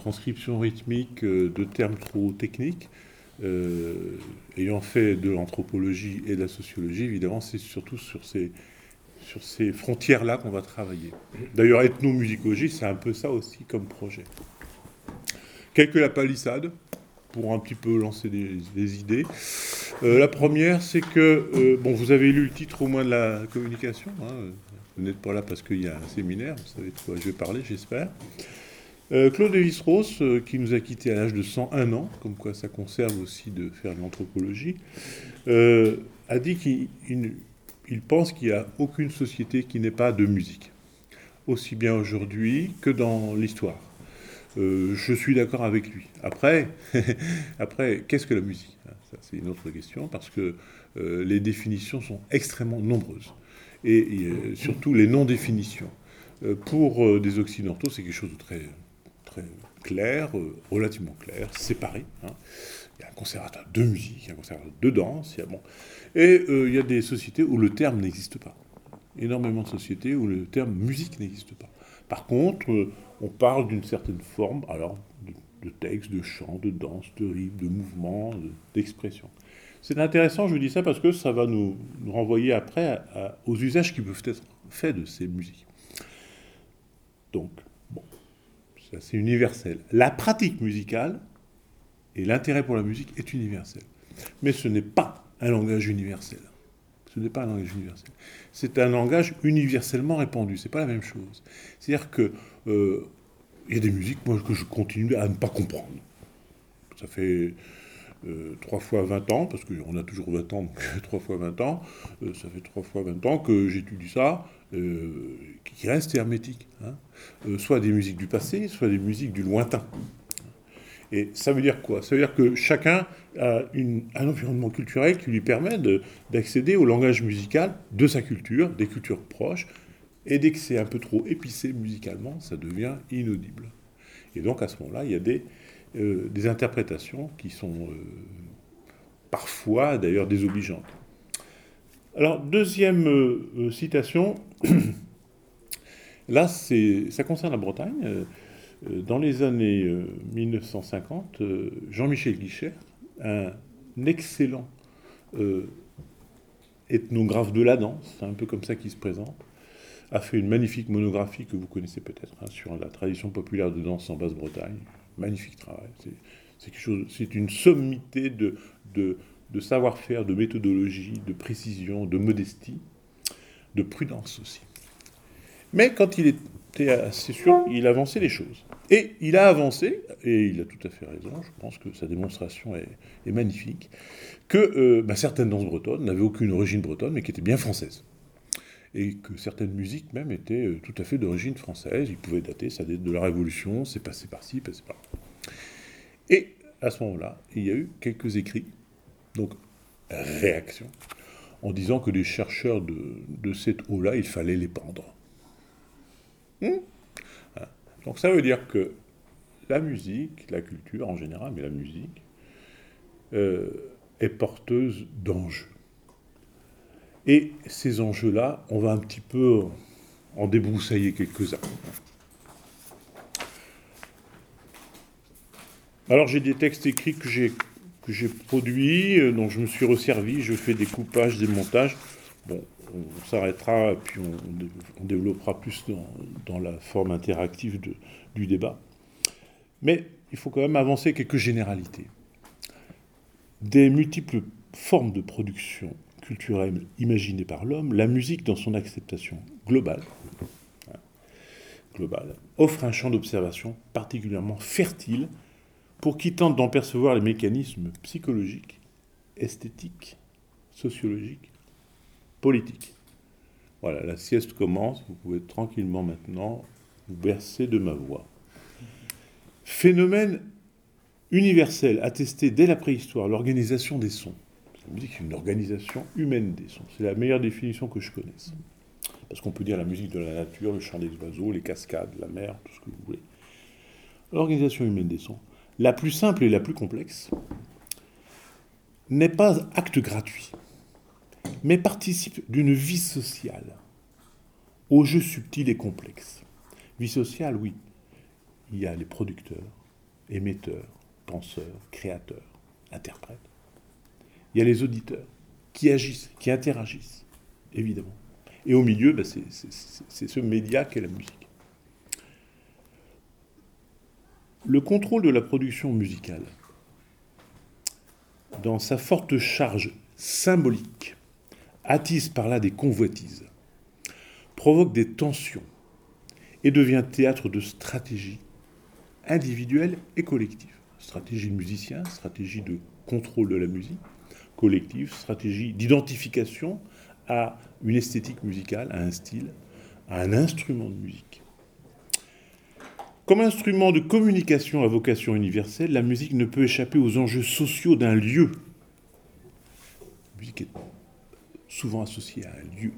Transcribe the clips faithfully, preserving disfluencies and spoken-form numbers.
transcription rythmique euh, de termes trop techniques. Euh, ayant fait de l'anthropologie et de la sociologie, évidemment, c'est surtout sur ces, sur ces frontières-là qu'on va travailler. D'ailleurs, ethnomusicologie, c'est un peu ça aussi comme projet. Quelques la palissade, pour un petit peu lancer des, des idées. Euh, la première, c'est que, euh, bon, vous avez lu le titre au moins de la communication, hein, vous n'êtes pas là parce qu'il y a un séminaire, vous savez de quoi je vais parler, j'espère. Euh, Claude Lévi-Strauss, euh, qui nous a quittés à l'âge de cent un ans, comme quoi ça conserve aussi de faire de l'anthropologie, euh, a dit qu'il il, il pense qu'il n'y a aucune société qui n'ait pas de musique, aussi bien aujourd'hui que dans l'histoire. Euh, je suis d'accord avec lui. Après, après qu'est-ce que la musique ? Ça, c'est une autre question, parce que euh, les définitions sont extrêmement nombreuses. Et, et euh, surtout les non-définitions. Euh, pour euh, des Occidentaux, c'est quelque chose de très, très clair, euh, relativement clair, séparé. Hein. Il y a un conservatoire de musique, il y a un conservatoire de danse, il y a, bon. Et euh, il y a des sociétés où le terme n'existe pas. Énormément de sociétés où le terme musique n'existe pas. Par contre, euh, on parle d'une certaine forme, alors, de, de texte, de chant, de danse, de rythme, de mouvement, de, d'expression. C'est intéressant, je vous dis ça, parce que ça va nous, nous renvoyer après à, à, aux usages qui peuvent être faits de ces musiques. Donc, bon, ça c'est universel. La pratique musicale et l'intérêt pour la musique est universel. Mais ce n'est pas un langage universel. Ce n'est pas un langage universel. C'est un langage universellement répandu. C'est pas la même chose. C'est-à-dire que euh, il y a des musiques, moi, que je continue à ne pas comprendre. Ça fait euh, trois fois vingt ans, parce qu'on a toujours vingt ans, donc trois fois vingt ans, euh, ça fait trois fois vingt ans que j'étudie ça, euh, qui reste hermétique. Hein. Euh, soit des musiques du passé, soit des musiques du lointain. Et ça veut dire quoi ? Ça veut dire que chacun a une, un environnement culturel qui lui permet de, d'accéder au langage musical de sa culture, des cultures proches, et dès que c'est un peu trop épicé musicalement, ça devient inaudible. Et donc à ce moment-là, il y a des, euh, des interprétations qui sont euh, parfois d'ailleurs désobligeantes. Alors, deuxième euh, citation, là, c'est, ça concerne la Bretagne. Euh, Dans les années euh, mille neuf cent cinquante, euh, Jean-Michel Guichard, un excellent euh, ethnographe de la danse, c'est un peu comme ça qu'il se présente, a fait une magnifique monographie que vous connaissez peut-être, hein, sur la tradition populaire de danse en Basse-Bretagne. Magnifique travail. C'est, c'est, quelque chose, c'est une sommité de, de, de savoir-faire, de méthodologie, de précision, de modestie, de prudence aussi. Mais quand il était assez sûr, il avançait les choses. Et il a avancé, et il a tout à fait raison, je pense que sa démonstration est, est magnifique, que euh, bah, certaines danses bretonnes n'avaient aucune origine bretonne, mais qui étaient bien françaises. Et que certaines musiques même étaient euh, tout à fait d'origine française. Ils pouvaient dater, ça date de la Révolution, c'est passé par-ci, passé par-là. Et à ce moment-là, il y a eu quelques écrits, donc réaction, en disant que les chercheurs de, de cette eau-là, il fallait les pendre. Hum Donc ça veut dire que la musique, la culture en général, mais la musique, euh, est porteuse d'enjeux. Et ces enjeux-là, on va un petit peu en débroussailler quelques-uns. Alors j'ai des textes écrits que j'ai, que j'ai produits, euh, dont je me suis resservi, je fais des coupages, des montages. Bon, on s'arrêtera, puis on, on développera plus dans, dans la forme interactive de, du débat. Mais il faut quand même avancer quelques généralités. Des multiples formes de production culturelle imaginées par l'homme, la musique, dans son acceptation globale, hein, globale, offre un champ d'observation particulièrement fertile pour qui tente d'en percevoir les mécanismes psychologiques, esthétiques, sociologiques, politiques. Voilà, la sieste commence, vous pouvez tranquillement maintenant vous bercer de ma voix. Phénomène universel, attesté dès la préhistoire, l'organisation des sons. La musique est une organisation humaine des sons. C'est la meilleure définition que je connaisse. Parce qu'on peut dire la musique de la nature, le chant des oiseaux, les cascades, la mer, tout ce que vous voulez. L'organisation humaine des sons, la plus simple et la plus complexe, n'est pas acte gratuit, mais participe d'une vie sociale, au jeu subtil et complexe. Vie sociale, oui. Il y a les producteurs, émetteurs, penseurs, créateurs, interprètes. Il y a les auditeurs qui agissent, qui interagissent, évidemment. Et au milieu, ben, c'est, c'est, c'est, c'est ce média qu'est la musique. Le contrôle de la production musicale, dans sa forte charge symbolique, attise par là des convoitises, provoque des tensions et devient théâtre de stratégies individuelles et collectives. Stratégie de musicien, stratégie de contrôle de la musique, collective, stratégie d'identification à une esthétique musicale, à un style, à un instrument de musique. Comme instrument de communication à vocation universelle, la musique ne peut échapper aux enjeux sociaux d'un lieu. La musique est souvent associée à un lieu,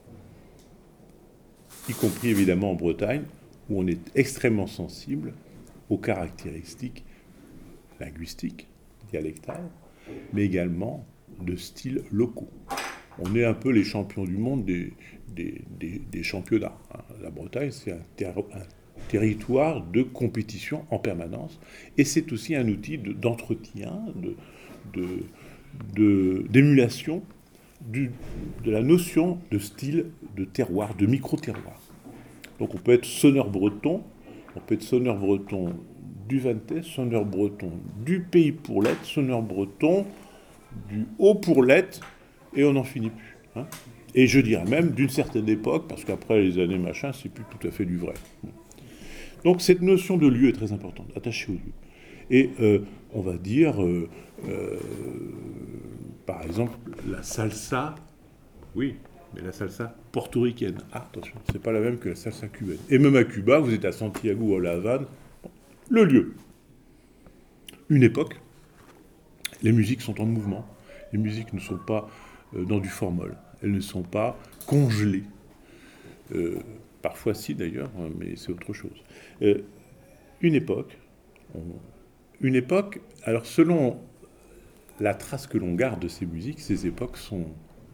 y compris évidemment en Bretagne, où on est extrêmement sensible aux caractéristiques linguistiques, dialectales, mais également de styles locaux. On est un peu les champions du monde des, des, des, des championnats. La Bretagne, c'est un, ter- un territoire de compétition en permanence, et c'est aussi un outil de, d'entretien, de, de, de, d'émulation du, de la notion de style, de terroir, de micro-terroir. Donc on peut être sonneur breton, on peut être sonneur breton du Vantais, sonneur breton du Pays Pourlette, sonneur breton du Haut-Pourlette, et on n'en finit plus. Hein. Et je dirais même d'une certaine époque, parce qu'après les années machin, c'est plus tout à fait du vrai. Bon. Donc cette notion de lieu est très importante, attachée au lieu. Et euh, on va dire, euh, euh, par exemple, la salsa, oui, mais la salsa portoricaine. Ah, attention, c'est pas la même que la salsa cubaine. Et même à Cuba, vous êtes à Santiago ou à La Havane, bon, le lieu. Une époque, les musiques sont en mouvement. Les musiques ne sont pas euh, dans du formol. Elles ne sont pas congelées. Euh, parfois si d'ailleurs, mais c'est autre chose. Euh, une époque, on, une époque, alors selon la trace que l'on garde de ces musiques, ces époques sont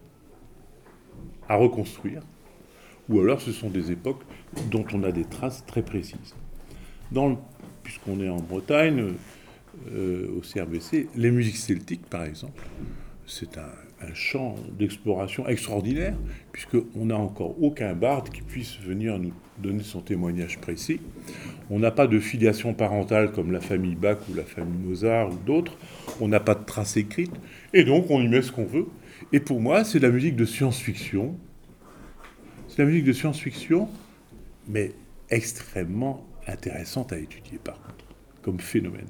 à reconstruire, ou alors ce sont des époques dont on a des traces très précises. Dans le, puisqu'on est en Bretagne, euh, au C R B C, les musiques celtiques par exemple, c'est un, un champ d'exploration extraordinaire, puisqu'on n'a encore aucun barde qui puisse venir nous donner son témoignage précis. On n'a pas de filiation parentale comme la famille Bach ou la famille Mozart ou d'autres. On n'a pas de traces écrites, et donc on y met ce qu'on veut. Et pour moi, c'est de la musique de science-fiction. C'est de la musique de science-fiction, mais extrêmement intéressante à étudier, par contre, comme phénomène.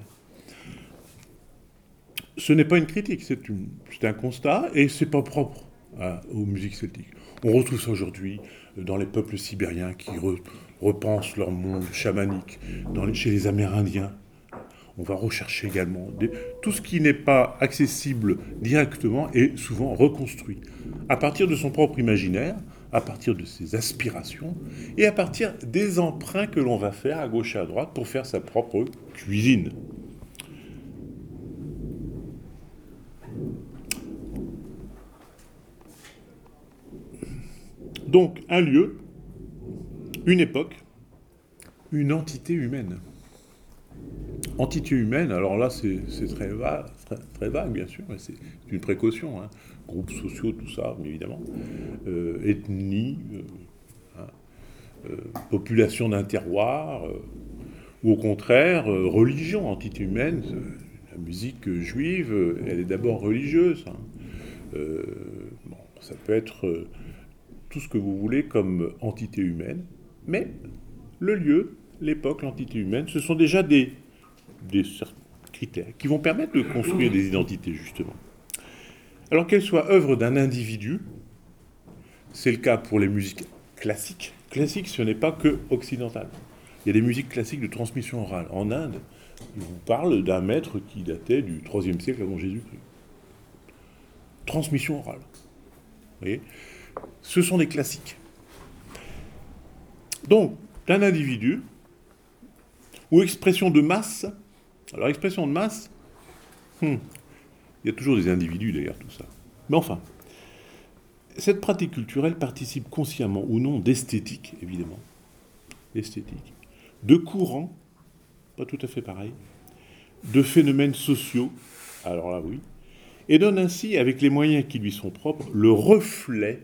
Ce n'est pas une critique, c'est, une, c'est un constat, et c'est pas propre à, aux musiques celtiques. On retrouve ça aujourd'hui dans les peuples sibériens qui re, repensent leur monde chamanique, dans les, chez les Amérindiens. On va rechercher également des, tout ce qui n'est pas accessible directement est souvent reconstruit à partir de son propre imaginaire, à partir de ses aspirations et à partir des emprunts que l'on va faire à gauche et à droite pour faire sa propre cuisine. Donc, un lieu, une époque, une entité humaine. Entité humaine, alors là, c'est, c'est très, vague, très, très vague, bien sûr, mais c'est une précaution. Hein. Groupes sociaux, tout ça, mais évidemment. Euh, ethnie, euh, hein, euh, population d'un terroir, euh, ou au contraire, euh, religion, entité humaine. Euh, la musique juive, euh, elle est d'abord religieuse. Hein. Euh, bon, ça peut être... Euh, tout ce que vous voulez comme entité humaine, mais le lieu, l'époque, l'entité humaine, ce sont déjà des, des critères qui vont permettre de construire des identités, justement. Alors qu'elles soient œuvres d'un individu, c'est le cas pour les musiques classiques. Classique, ce n'est pas que occidental. Il y a des musiques classiques de transmission orale. En Inde, ils vous parlent d'un maître qui datait du troisième siècle avant Jésus-Christ. Transmission orale. Vous voyez ? Ce sont des classiques. Donc, d'un individu, ou expression de masse, alors expression de masse, hmm, il y a toujours des individus derrière tout ça. Mais enfin, cette pratique culturelle participe consciemment ou non d'esthétique, évidemment, d'esthétique, de courants, pas tout à fait pareil, de phénomènes sociaux, alors là oui, et donne ainsi, avec les moyens qui lui sont propres, le reflet,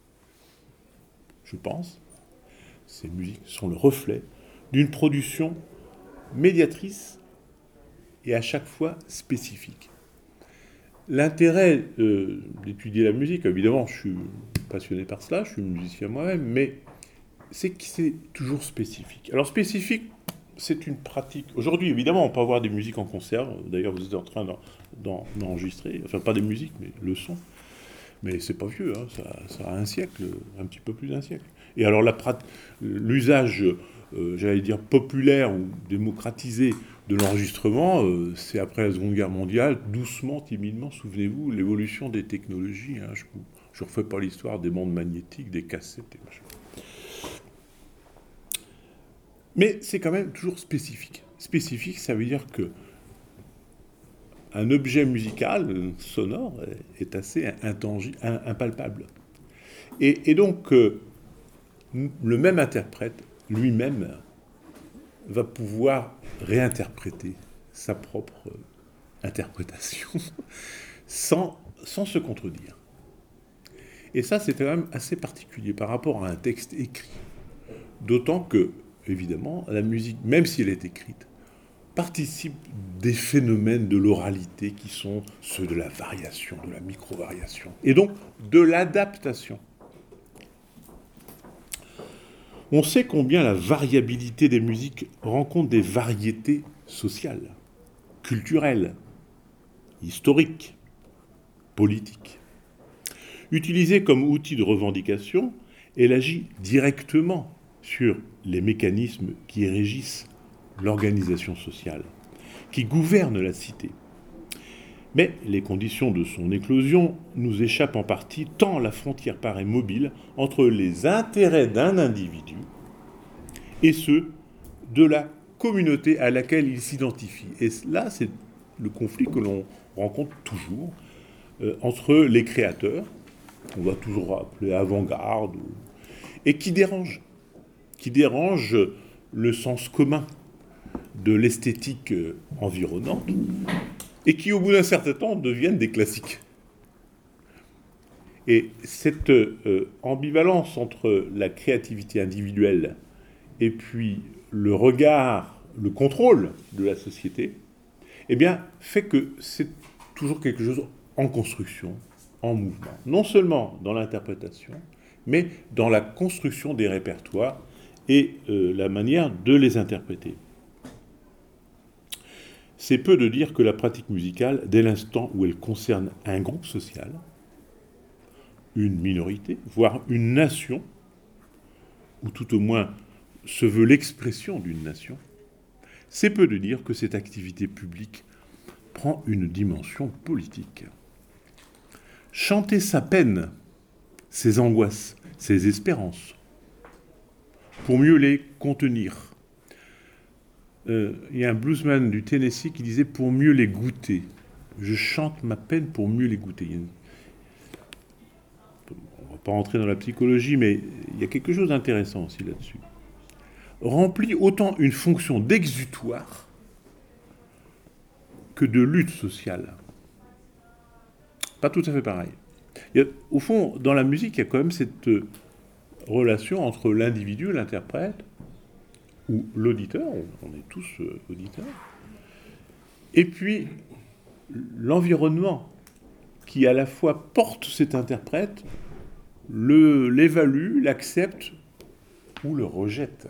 je pense, ces musiques sont le reflet d'une production médiatrice et à chaque fois spécifique. L'intérêt euh, d'étudier la musique, évidemment, je suis passionné par cela, je suis musicien moi-même, mais c'est que c'est toujours spécifique. Alors spécifique, c'est une pratique. Aujourd'hui, évidemment, on peut avoir des musiques en concert. D'ailleurs, vous êtes en train d'en, d'enregistrer. Enfin, pas des musiques, mais le son. Mais c'est pas vieux, hein, ça, ça a un siècle, un petit peu plus d'un siècle. Et alors, la prat... l'usage, euh, j'allais dire, populaire ou démocratisé de l'enregistrement, euh, c'est après la Seconde Guerre mondiale, doucement, timidement, souvenez-vous, l'évolution des technologies. Hein, je ne refais pas l'histoire des bandes magnétiques, des cassettes et machin. Mais c'est quand même toujours spécifique. Spécifique, ça veut dire que un objet musical, sonore, est assez intangible, impalpable. Et, et donc, euh, le même interprète, lui-même, va pouvoir réinterpréter sa propre interprétation sans, sans se contredire. Et ça, c'est quand même assez particulier par rapport à un texte écrit. D'autant que, évidemment, la musique, même si elle est écrite, participe des phénomènes de l'oralité qui sont ceux de la variation, de la micro-variation, et donc de l'adaptation. On sait combien la variabilité des musiques rencontre des variétés sociales, culturelles, historiques, politiques. Utilisée comme outil de revendication, elle agit directement sur les mécanismes qui régissent l'organisation sociale, qui gouverne la cité. Mais les conditions de son éclosion nous échappent en partie, tant la frontière paraît mobile entre les intérêts d'un individu et ceux de la communauté à laquelle il s'identifie. Et là, c'est le conflit que l'on rencontre toujours euh, entre les créateurs, on va toujours appeler avant-garde, ou... et qui dérange, qui dérange le sens commun de l'esthétique environnante, et qui, au bout d'un certain temps, deviennent des classiques. Et cette euh, ambivalence entre la créativité individuelle et puis le regard, le contrôle de la société, eh bien, fait que c'est toujours quelque chose en construction, en mouvement. Non seulement dans l'interprétation, mais dans la construction des répertoires et euh, la manière de les interpréter. C'est peu de dire que la pratique musicale, dès l'instant où elle concerne un groupe social, une minorité, voire une nation, ou tout au moins se veut l'expression d'une nation, c'est peu de dire que cette activité publique prend une dimension politique. Chanter sa peine, ses angoisses, ses espérances, pour mieux les contenir. Euh, il y a un bluesman du Tennessee qui disait « pour mieux les goûter ». Je chante ma peine pour mieux les goûter. Une... On ne va pas rentrer dans la psychologie, mais il y a quelque chose d'intéressant aussi là-dessus. Remplit autant une fonction d'exutoire que de lutte sociale. Pas tout à fait pareil. Il y a, au fond, dans la musique, il y a quand même cette relation entre l'individu, l'interprète, ou l'auditeur, on est tous euh, auditeurs, et puis l'environnement qui à la fois porte cet interprète, le, l'évalue, l'accepte ou le rejette.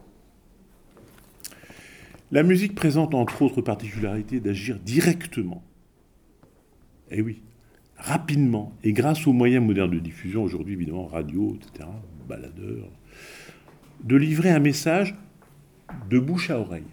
La musique présente entre autres particularités d'agir directement, et oui, rapidement, et grâce aux moyens modernes de diffusion, aujourd'hui évidemment radio, et cetera, baladeurs, de livrer un message de bouche à oreille,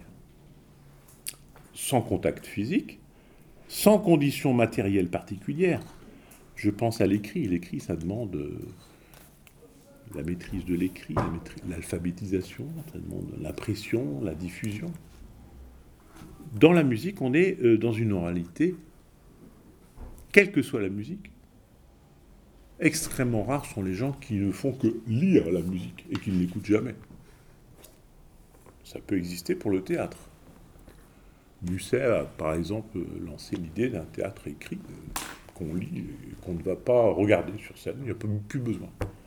sans contact physique, sans conditions matérielles particulières. Je pense à l'écrit. L'écrit, ça demande la maîtrise de l'écrit, la maîtrise, l'alphabétisation, ça demande l'impression, la diffusion. Dans la musique, on est dans une oralité, quelle que soit la musique. Extrêmement rares sont les gens qui ne font que lire la musique et qui ne l'écoutent jamais. Ça peut exister pour le théâtre. Musset a, par exemple, lancé l'idée d'un théâtre écrit euh, qu'on lit et qu'on ne va pas regarder sur scène. Il n'y a plus besoin.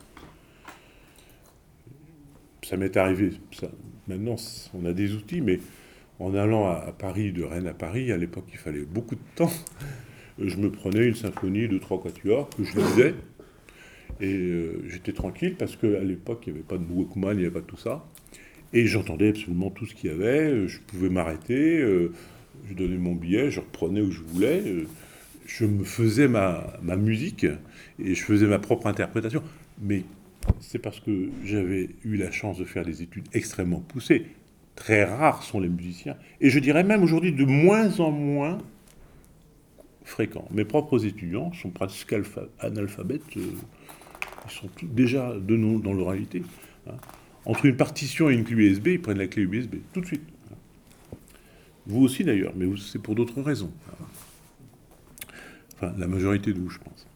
Ça m'est arrivé. Ça. Maintenant, on a des outils, mais en allant à, à Paris, de Rennes à Paris, à l'époque, il fallait beaucoup de temps. Je me prenais une symphonie de trois quatuors que je lisais. Et euh, j'étais tranquille parce qu'à l'époque, il n'y avait pas de Walkman, il n'y avait pas de tout ça. Et j'entendais absolument tout ce qu'il y avait. Je pouvais m'arrêter. Euh, je donnais mon billet, je reprenais où je voulais. Euh, je me faisais ma, ma musique et je faisais ma propre interprétation. Mais c'est parce que j'avais eu la chance de faire des études extrêmement poussées. Très rares sont les musiciens. Et je dirais même aujourd'hui de moins en moins fréquents. Mes propres étudiants sont presque alpha- analphabètes. Euh, ils sont tous déjà de nous dans l'oralité. Hein. Entre une partition et une clé U S B, ils prennent la clé U S B, tout de suite. Vous aussi d'ailleurs, mais c'est pour d'autres raisons. Enfin, la majorité de vous, je pense.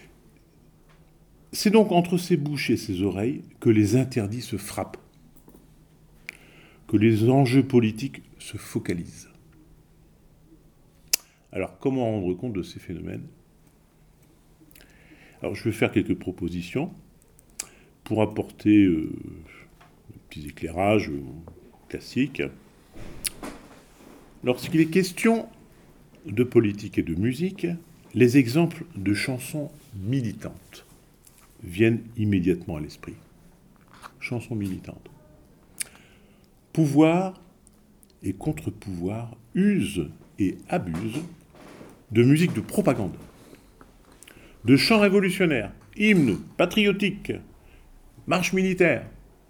C'est donc entre ses bouches et ses oreilles que les interdits se frappent, que les enjeux politiques se focalisent. Alors, comment rendre compte de ces phénomènes ? Alors, je vais faire quelques propositions pour apporter euh, des petits éclairages euh, classiques. Lorsqu'il est question de politique et de musique, les exemples de chansons militantes viennent immédiatement à l'esprit. Chansons militantes. Pouvoir et contre-pouvoir usent et abusent de musique de propagande, de chants révolutionnaires, hymnes patriotiques, marches militaires.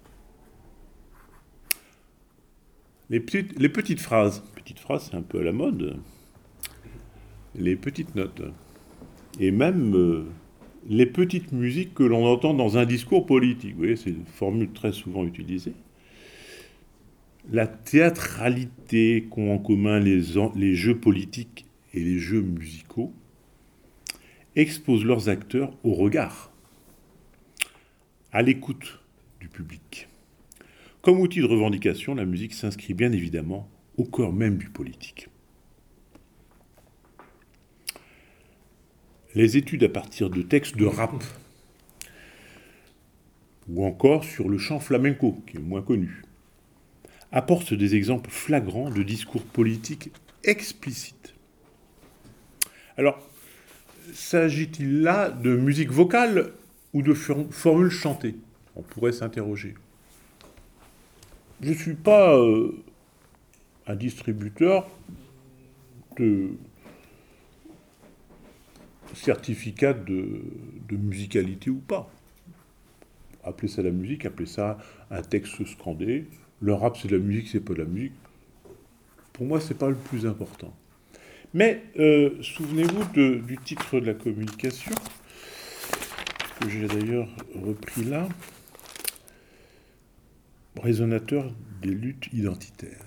Les petites, les petites phrases, petites phrases c'est un peu à la mode, les petites notes, et même euh, les petites musiques que l'on entend dans un discours politique. Vous voyez, c'est une formule très souvent utilisée. La théâtralité qu'ont en commun les, les jeux politiques et les jeux musicaux exposent leurs acteurs au regard, à l'écoute du public. Comme outil de revendication, la musique s'inscrit bien évidemment au cœur même du politique. Les études à partir de textes de rap, ou encore sur le chant flamenco, qui est moins connu, apportent des exemples flagrants de discours politiques explicites. Alors, s'agit-il là de musique vocale ou de formules chantées ? On pourrait s'interroger. Je ne suis pas euh, un distributeur de certificat de, de musicalité ou pas. Appelez ça la musique, appelez ça un texte scandé. Le rap, c'est de la musique, c'est pas de la musique. Pour moi, c'est pas le plus important. Mais euh, souvenez-vous de, du titre de la communication, que j'ai d'ailleurs repris là, Résonateur des luttes identitaires.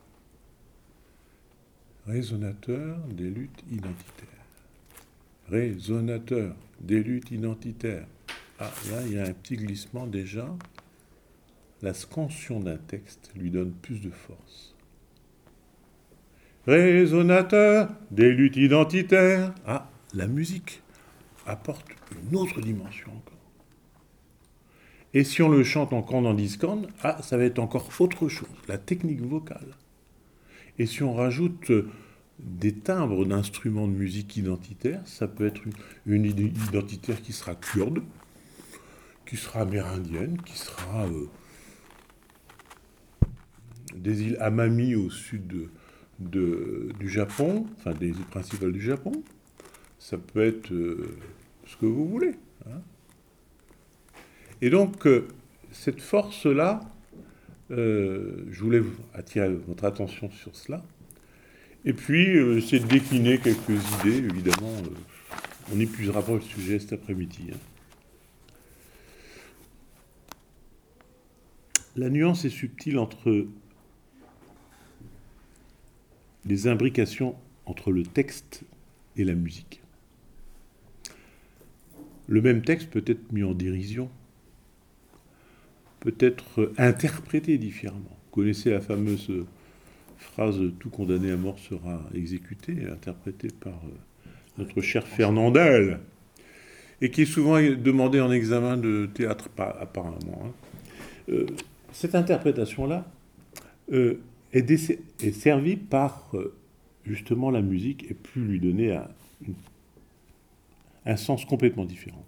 Résonateur des luttes identitaires. Résonateur des luttes identitaires. Ah, là, il y a un petit glissement déjà. La scansion d'un texte lui donne plus de force. Résonateur des luttes identitaires. Ah, la musique apporte une autre dimension encore. Et si on le chante encore dans discorde, ah, ça va être encore autre chose, la technique vocale. Et si on rajoute des timbres d'instruments de musique identitaires, ça peut être une, une identitaire qui sera kurde, qui sera amérindienne, qui sera euh, des îles Amami au sud de, de, du Japon, enfin des îles principales du Japon. Ça peut être euh, ce que vous voulez. Hein. Et donc, euh, cette force-là, euh, je voulais attirer votre attention sur cela. Et puis, euh, essayer de décliner quelques idées, évidemment. Euh, on n'épuisera pas le sujet cet après-midi. Hein. La nuance est subtile entre les imbrications entre le texte et la musique. Le même texte peut être mis en dérision, peut être interprété différemment. Vous connaissez la fameuse phrase « Tout condamné à mort sera exécuté », interprétée par euh, notre cher Fernandel, et qui est souvent demandée en examen de théâtre, apparemment. Hein. Euh, cette interprétation-là euh, est, dé- est servie par euh, justement la musique et pu lui donner un, une, un sens complètement différent.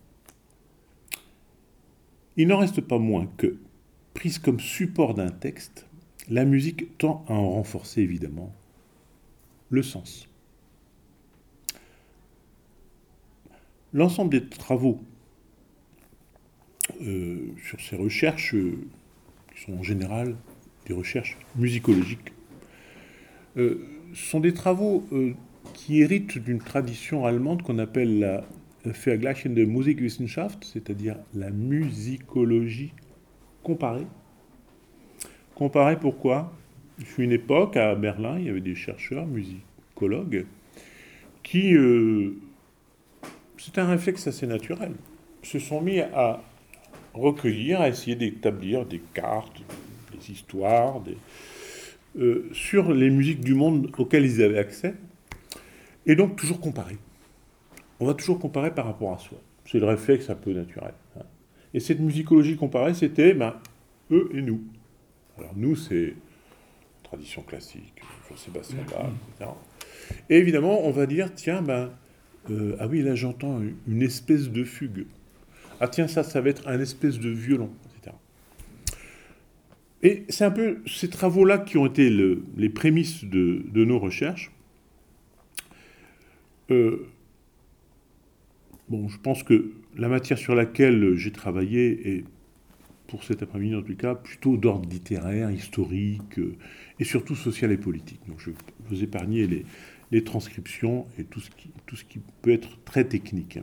Il n'en reste pas moins que, prise comme support d'un texte, la musique tend à en renforcer évidemment le sens. L'ensemble des travaux euh, sur ces recherches, euh, qui sont en général des recherches musicologiques, euh, sont des travaux euh, qui héritent d'une tradition allemande qu'on appelle la Vergleichende Musikwissenschaft, c'est-à-dire la musicologie comparée. Comparée pourquoi ? Il fut une époque, à Berlin, il y avait des chercheurs, musicologues, qui, euh, c'est un réflexe assez naturel, se sont mis à recueillir, à essayer d'établir des cartes, des histoires, des, euh, sur les musiques du monde auxquelles ils avaient accès, et donc toujours comparer. On va toujours comparer par rapport à soi. C'est le réflexe un peu naturel. Hein. Et cette musicologie comparée, c'était ben, eux et nous. Alors nous, c'est tradition classique, Jean-Sébastien Bach, et cetera. Et évidemment, on va dire, tiens, ben, euh, ah oui, là j'entends une espèce de fugue. Ah tiens, ça, ça va être un espèce de violon, et cetera. Et c'est un peu ces travaux-là qui ont été le, les prémices de, de nos recherches. Euh, bon, je pense que la matière sur laquelle j'ai travaillé est, pour cet après-midi en tout cas, plutôt d'ordre littéraire, historique, euh, et surtout social et politique. Donc je vais vous épargner les, les transcriptions et tout ce, qui, tout ce qui peut être très technique.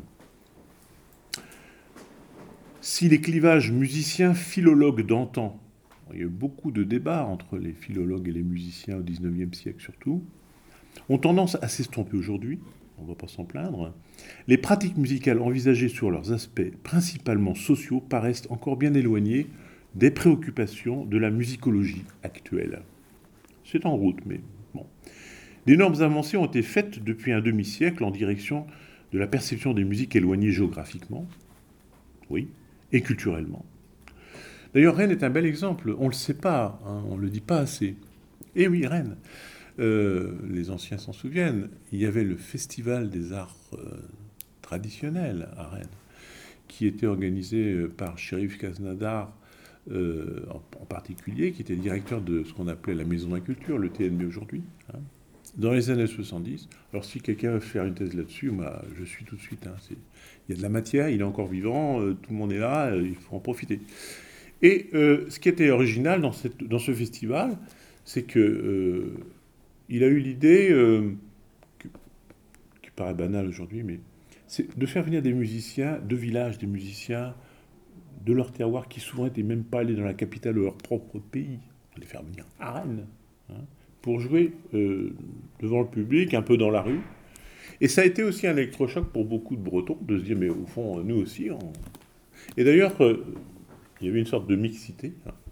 Si les clivages musiciens-philologues d'antan, il y a eu beaucoup de débats entre les philologues et les musiciens au dix-neuvième siècle surtout, ont tendance à s'estomper aujourd'hui, on ne va pas s'en plaindre, les pratiques musicales envisagées sur leurs aspects principalement sociaux paraissent encore bien éloignées des préoccupations de la musicologie actuelle. C'est en route, mais bon. D'énormes avancées ont été faites depuis un demi-siècle en direction de la perception des musiques éloignées géographiquement, oui, et culturellement. D'ailleurs, Rennes est un bel exemple. On ne le sait pas, hein, on ne le dit pas assez. Eh oui, Rennes. Euh, les anciens s'en souviennent. Il y avait le Festival des arts euh, traditionnels à Rennes, qui était organisé par Chérif Kaznadar euh, en, en particulier, qui était directeur de ce qu'on appelait la Maison de la Culture, le T N B aujourd'hui, hein, dans les années soixante-dix. Alors si quelqu'un veut faire une thèse là-dessus, moi, je suis tout de suite. Hein, c'est, il y a de la matière, il est encore vivant, euh, tout le monde est là, euh, il faut en profiter. Et euh, ce qui était original dans, cette, dans ce festival, c'est que euh, il a eu l'idée, euh, que, qui paraît banale aujourd'hui, mais c'est de faire venir des musiciens de village, des musiciens de leur terroir qui souvent n'étaient même pas allés dans la capitale de leur propre pays, les faire venir à Rennes, hein, pour jouer euh, devant le public, un peu dans la rue. Et ça a été aussi un électrochoc pour beaucoup de Bretons, de se dire, mais au fond, nous aussi... On... Et d'ailleurs... Euh, il y avait une sorte de mixité.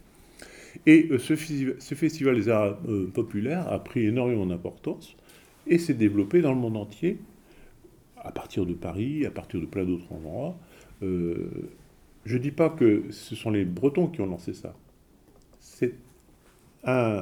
Et ce, ce festival des arts euh, populaires a pris énormément d'importance et s'est développé dans le monde entier, à partir de Paris, à partir de plein d'autres endroits. Euh, je ne dis pas que ce sont les Bretons qui ont lancé ça. C'est un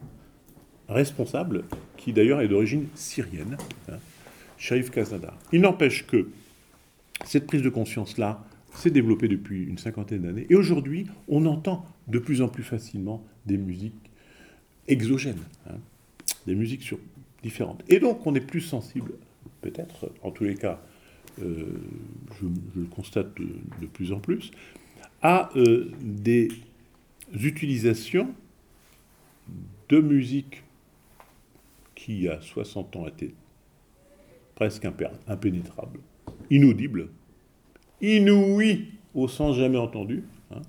responsable qui d'ailleurs est d'origine syrienne, hein, Chérif Kaznadar. Il n'empêche que cette prise de conscience-là s'est développé depuis une cinquantaine d'années. Et aujourd'hui, on entend de plus en plus facilement des musiques exogènes, hein, des musiques sur, différentes. Et donc, on est plus sensible, peut-être, en tous les cas, euh, je, je le constate de, de plus en plus, à euh, des utilisations de musique qui, il y a soixante ans, étaient presque impénétrables, inaudibles, inouï au sens jamais entendu, hein,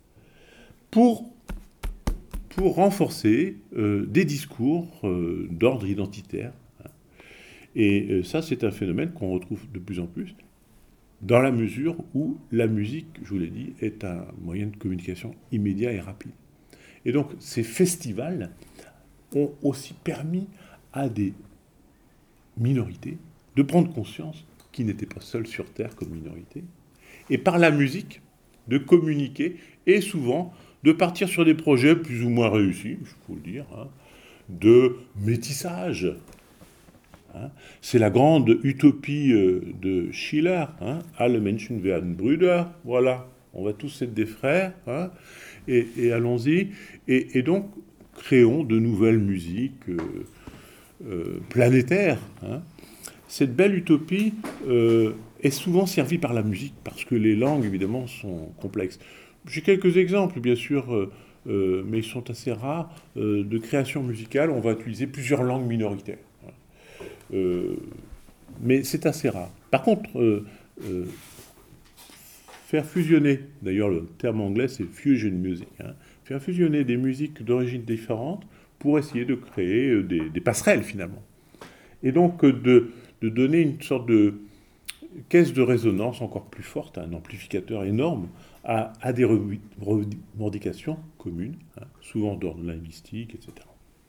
pour, pour renforcer euh, des discours euh, d'ordre identitaire. Hein. Et euh, ça, c'est un phénomène qu'on retrouve de plus en plus, dans la mesure où la musique, je vous l'ai dit, est un moyen de communication immédiat et rapide. Et donc, ces festivals ont aussi permis à des minorités de prendre conscience qu'ils n'étaient pas seuls sur Terre comme minorité, et par la musique, de communiquer, et souvent de partir sur des projets plus ou moins réussis, il faut le dire, hein, de métissage. Hein. C'est la grande utopie euh, de Schiller, hein, Alle Menschen werden Brüder, voilà, on va tous être des frères, hein, et, et allons-y, et, et donc créons de nouvelles musiques euh, euh, planétaires. Hein. Cette belle utopie euh, est souvent servie par la musique, parce que les langues, évidemment, sont complexes. J'ai quelques exemples, bien sûr, euh, euh, mais ils sont assez rares, euh, de création musicale. On va utiliser plusieurs langues minoritaires. Euh, mais c'est assez rare. Par contre, euh, euh, faire fusionner, d'ailleurs le terme anglais c'est fusion music, hein, faire fusionner des musiques d'origine différentes pour essayer de créer euh, des, des passerelles finalement. Et donc euh, de, de donner une sorte de caisse de résonance encore plus forte, un amplificateur énorme à, à des revendications communes, hein, souvent d'ordre linguistique, et cetera.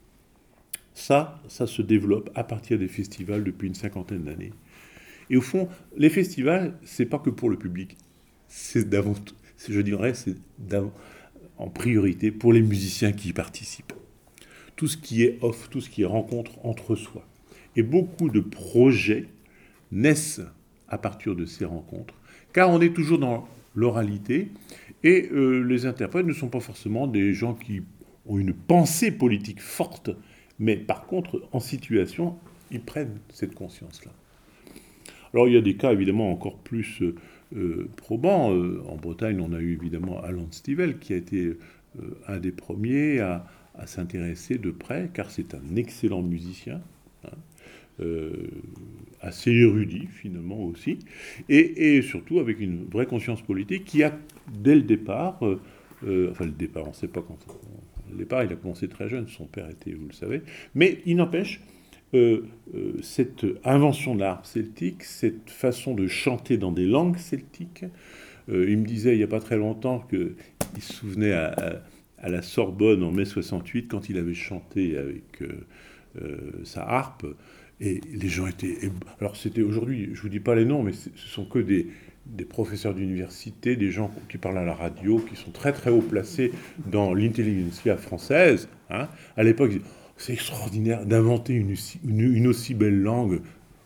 Ça, ça se développe à partir des festivals depuis une cinquantaine d'années. Et au fond, les festivals, c'est pas que pour le public, c'est d'avant tout, je dirais, c'est en priorité pour les musiciens qui y participent. Tout ce qui est off, tout ce qui est rencontre entre soi. Et beaucoup de projets naissent à partir de ces rencontres, car on est toujours dans l'oralité, et euh, les interprètes ne sont pas forcément des gens qui ont une pensée politique forte, mais par contre, en situation, ils prennent cette conscience-là. Alors il y a des cas évidemment encore plus euh, probants. Euh, en Bretagne, on a eu évidemment Alan Stivell, qui a été euh, un des premiers à, à s'intéresser de près, car c'est un excellent musicien, hein, euh, assez érudit finalement aussi, et, et surtout avec une vraie conscience politique qui a, dès le départ, euh, euh, enfin le départ, on ne sait pas quand... Le départ, il a commencé très jeune, son père était, vous le savez. Mais il n'empêche, euh, euh, cette invention de l'art celtique, cette façon de chanter dans des langues celtiques, euh, il me disait il n'y a pas très longtemps qu'il se souvenait à, à, à la Sorbonne en mai soixante-huit, quand il avait chanté avec euh, euh, sa harpe, et les gens étaient... Alors c'était aujourd'hui, je ne vous dis pas les noms, mais ce sont que des... des professeurs d'université, des gens qui parlent à la radio, qui sont très très haut placés dans l'intelligentsia française. Hein. À l'époque, c'est extraordinaire d'inventer une, une, une aussi belle langue.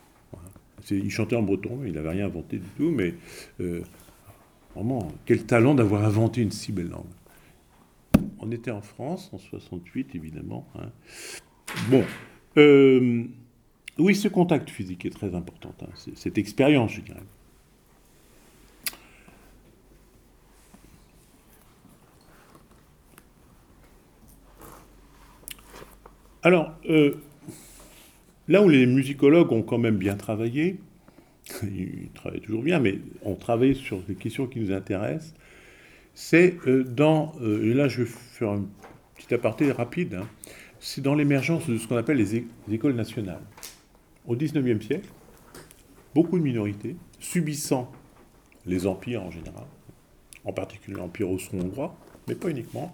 Il chantait en breton, il n'avait rien inventé du tout, mais euh, vraiment, quel talent d'avoir inventé une si belle langue. On était en France, en soixante-huit, évidemment. Hein. Bon, euh, oui, ce contact physique est très important, hein. Cette expérience, je dirais. Alors, euh, là où les musicologues ont quand même bien travaillé, ils travaillent toujours bien, mais ont travaillé sur les questions qui nous intéressent, c'est euh, dans, euh, et là je vais faire un petit aparté rapide, hein, c'est dans l'émergence de ce qu'on appelle les, é les écoles nationales. Au dix-neuvième siècle, beaucoup de minorités, subissant les empires en général, en particulier l'empire austro-hongrois, mais pas uniquement,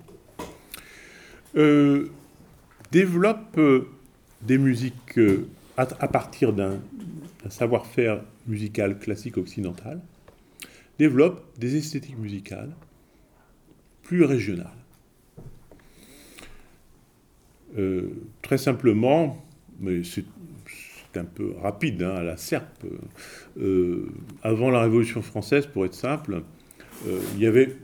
euh, développe euh, des musiques euh, à, à partir d'un savoir-faire musical classique occidental, développe des esthétiques musicales plus régionales. Euh, très simplement, mais c'est un peu rapide, hein, à la serpe, euh, avant la Révolution française, pour être simple, euh, il y avait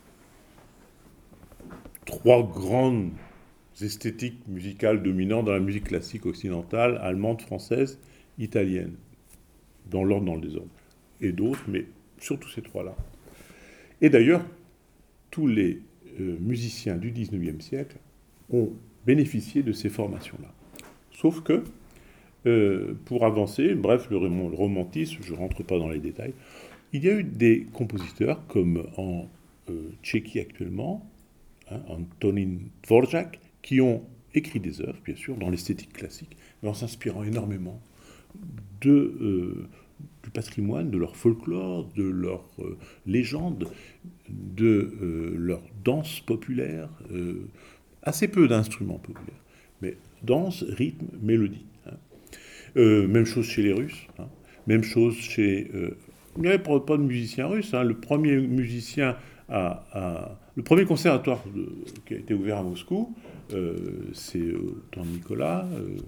trois grandes esthétiques musicales dominantes dans la musique classique occidentale, allemande, française, italienne, dans l'ordre, dans le désordre, et d'autres, mais surtout ces trois-là. Et d'ailleurs, tous les euh, musiciens du dix-neuvième siècle ont bénéficié de ces formations-là. Sauf que, euh, pour avancer, bref, le, le romantisme, je ne rentre pas dans les détails, il y a eu des compositeurs, comme en euh, Tchéquie actuellement, hein, Antonín Dvořák, qui ont écrit des œuvres, bien sûr, dans l'esthétique classique, mais en s'inspirant énormément de, euh, du patrimoine, de leur folklore, de leurs euh, légendes, de euh, leur danse populaire, euh, assez peu d'instruments populaires, mais danse, rythme, mélodie. Hein. Euh, même chose chez les Russes. Hein. Même chose chez... Euh, il n'y avait pas, pas de musicien russe. Hein. Le premier musicien à... à le premier conservatoire de, qui a été ouvert à Moscou, euh, c'est euh, dans Nicolas euh,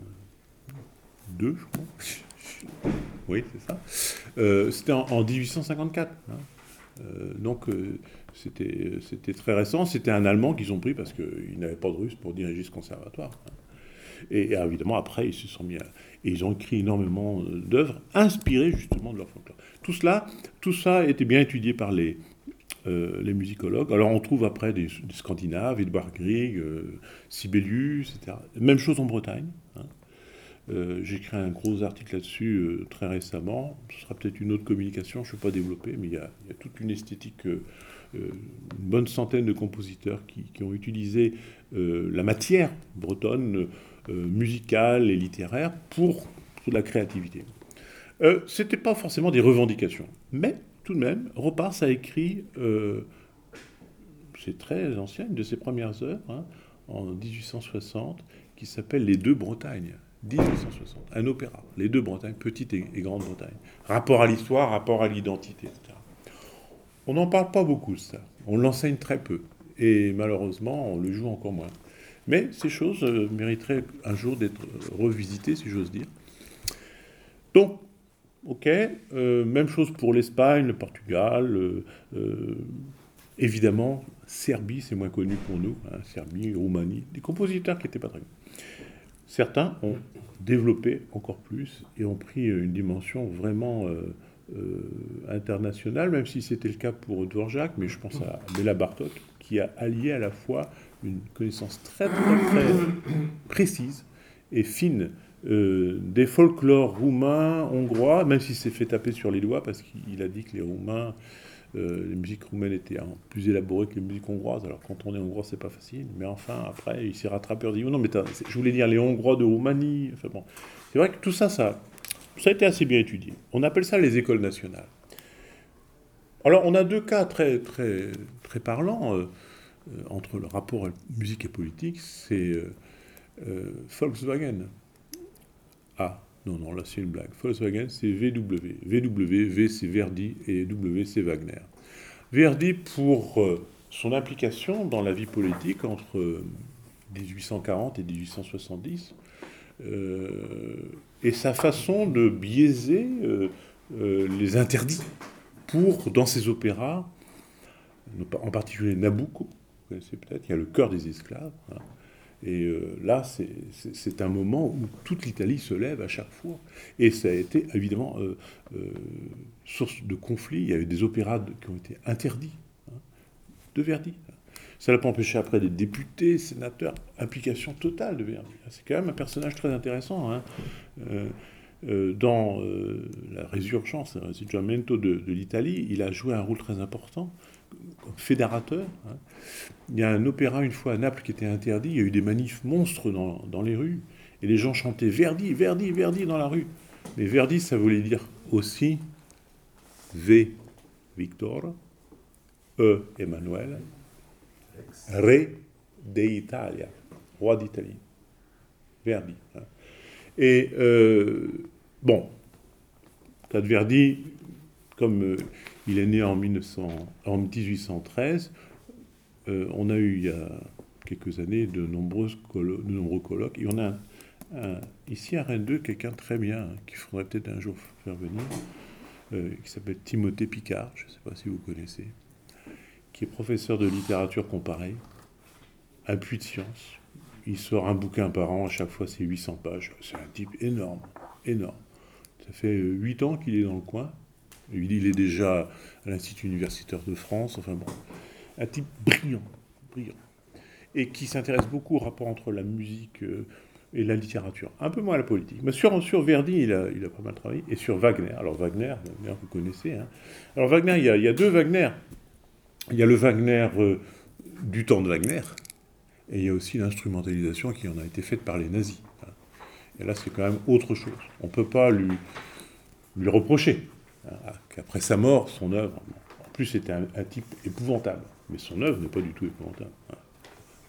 deux, je crois. Oui, c'est ça. Euh, c'était en, en dix-huit cent cinquante-quatre. Hein. Euh, donc, euh, c'était, c'était très récent. C'était un Allemand qu'ils ont pris parce qu'ils n'avaient pas de Russe pour diriger ce conservatoire. Hein. Et, et évidemment, après, ils se sont mis à... Et ils ont écrit énormément d'œuvres inspirées justement de leur folklore. Tout cela, tout ça a été bien étudié par les, euh, les musicologues. Alors, on trouve après des, des Scandinaves, Edvard Grieg, euh, Sibelius, et cetera. Même chose en Bretagne. Hein. Euh, j'ai écrit un gros article là-dessus euh, très récemment. Ce sera peut-être une autre communication, je ne vais pas développer, mais il y a, il y a toute une esthétique, euh, euh, une bonne centaine de compositeurs qui, qui ont utilisé euh, la matière bretonne, euh, musicale et littéraire pour, pour la créativité. Euh, Ce n'était pas forcément des revendications, mais tout de même, Ropars a écrit, euh, c'est très ancien, une de ses premières œuvres, hein, en dix-huit cent soixante, qui s'appelle Les Deux Bretagnes. dix-huit cent soixante, un opéra, les deux Bretagnes, petite et, et grande Bretagne. Rapport à l'histoire, rapport à l'identité, et cetera. On n'en parle pas beaucoup, ça. On l'enseigne très peu. Et malheureusement, on le joue encore moins. Mais ces choses euh, mériteraient un jour d'être revisitées, si j'ose dire. Donc, ok, euh, même chose pour l'Espagne, le Portugal, euh, euh, évidemment, Serbie, c'est moins connu pour nous, hein, Serbie, Roumanie, des compositeurs qui n'étaient pas très bons. Certains ont développé encore plus et ont pris une dimension vraiment euh, euh, internationale, même si c'était le cas pour Dvorak, mais je pense à Béla Bartók, qui a allié à la fois une connaissance très très très précise et fine euh, des folklores roumains, hongrois, même s'il s'est fait taper sur les doigts parce qu'il a dit que les Roumains... Euh, les musiques roumaines étaient hein, plus élaborées que les musiques hongroises. Alors quand on est hongrois, c'est pas facile. Mais enfin, après, il s'est rattrapé. Il dit oh, non, mais je voulais dire les Hongrois de Roumanie. Enfin bon, c'est vrai que tout ça, ça, ça a été assez bien étudié. On appelle ça les écoles nationales. Alors, on a deux cas très très très parlants euh, euh, entre le rapport musique et politique. C'est euh, euh, Volkswagen. Ah. Non, non, là c'est une blague. Volkswagen, c'est V W. V W, V c'est Verdi et W c'est Wagner. Verdi pour euh, son implication dans la vie politique entre euh, dix-huit cent quarante et dix-huit cent soixante-dix euh, et sa façon de biaiser euh, euh, les interdits pour, dans ses opéras, en particulier Nabucco, vous connaissez peut-être, il y a le cœur des esclaves, hein. Et euh, là, c'est, c'est, c'est un moment où toute l'Italie se lève à chaque fois. Et ça a été évidemment euh, euh, source de conflits. Il y a eu des opéras de, qui ont été interdits, hein, de Verdi. Ça n'a pas empêché après des députés, sénateurs, implication totale de Verdi. C'est quand même un personnage très intéressant. Hein. Euh, euh, dans euh, la résurgence, le risorgimento de, de l'Italie, il a joué un rôle très important comme fédérateur. Hein. Il y a un opéra une fois à Naples qui était interdit, il y a eu des manifs monstres dans, dans les rues, et les gens chantaient Verdi, Verdi, Verdi dans la rue. Mais Verdi, ça voulait dire aussi V, Victor, E, Emmanuel, Re d'Italia, roi d'Italie. Verdi. Hein. Et, euh, bon, cas de Verdi, comme euh, il est né en, mille neuf cents, en dix-huit cent treize, euh, on a eu il y a quelques années de, nombreuses collo- de nombreux colloques. Et on a un, un, ici à Rennes deux quelqu'un très bien, hein, qu'il faudrait peut-être un jour faire venir, euh, qui s'appelle Timothée Picard, je ne sais pas si vous connaissez, qui est professeur de littérature comparée, un puits de science. Il sort un bouquin par an, à chaque fois c'est huit cents pages. C'est un type énorme, énorme. Ça fait huit ans qu'il est dans le coin. Il est déjà à l'Institut universitaire de France, enfin bon, un type brillant, brillant, et qui s'intéresse beaucoup au rapport entre la musique et la littérature, un peu moins à la politique. Mais sur, sur Verdi, il a, il a pas mal travaillé, et sur Wagner. Alors Wagner, Wagner vous connaissez. Hein. Alors Wagner, il y, a, il y a deux Wagner. Il y a le Wagner euh, du temps de Wagner, et il y a aussi l'instrumentalisation qui en a été faite par les nazis. Hein. Et là, c'est quand même autre chose. On ne peut pas lui, lui reprocher. Qu'après sa mort, son œuvre, en plus c'était un, un type épouvantable, mais son œuvre n'est pas du tout épouvantable. Il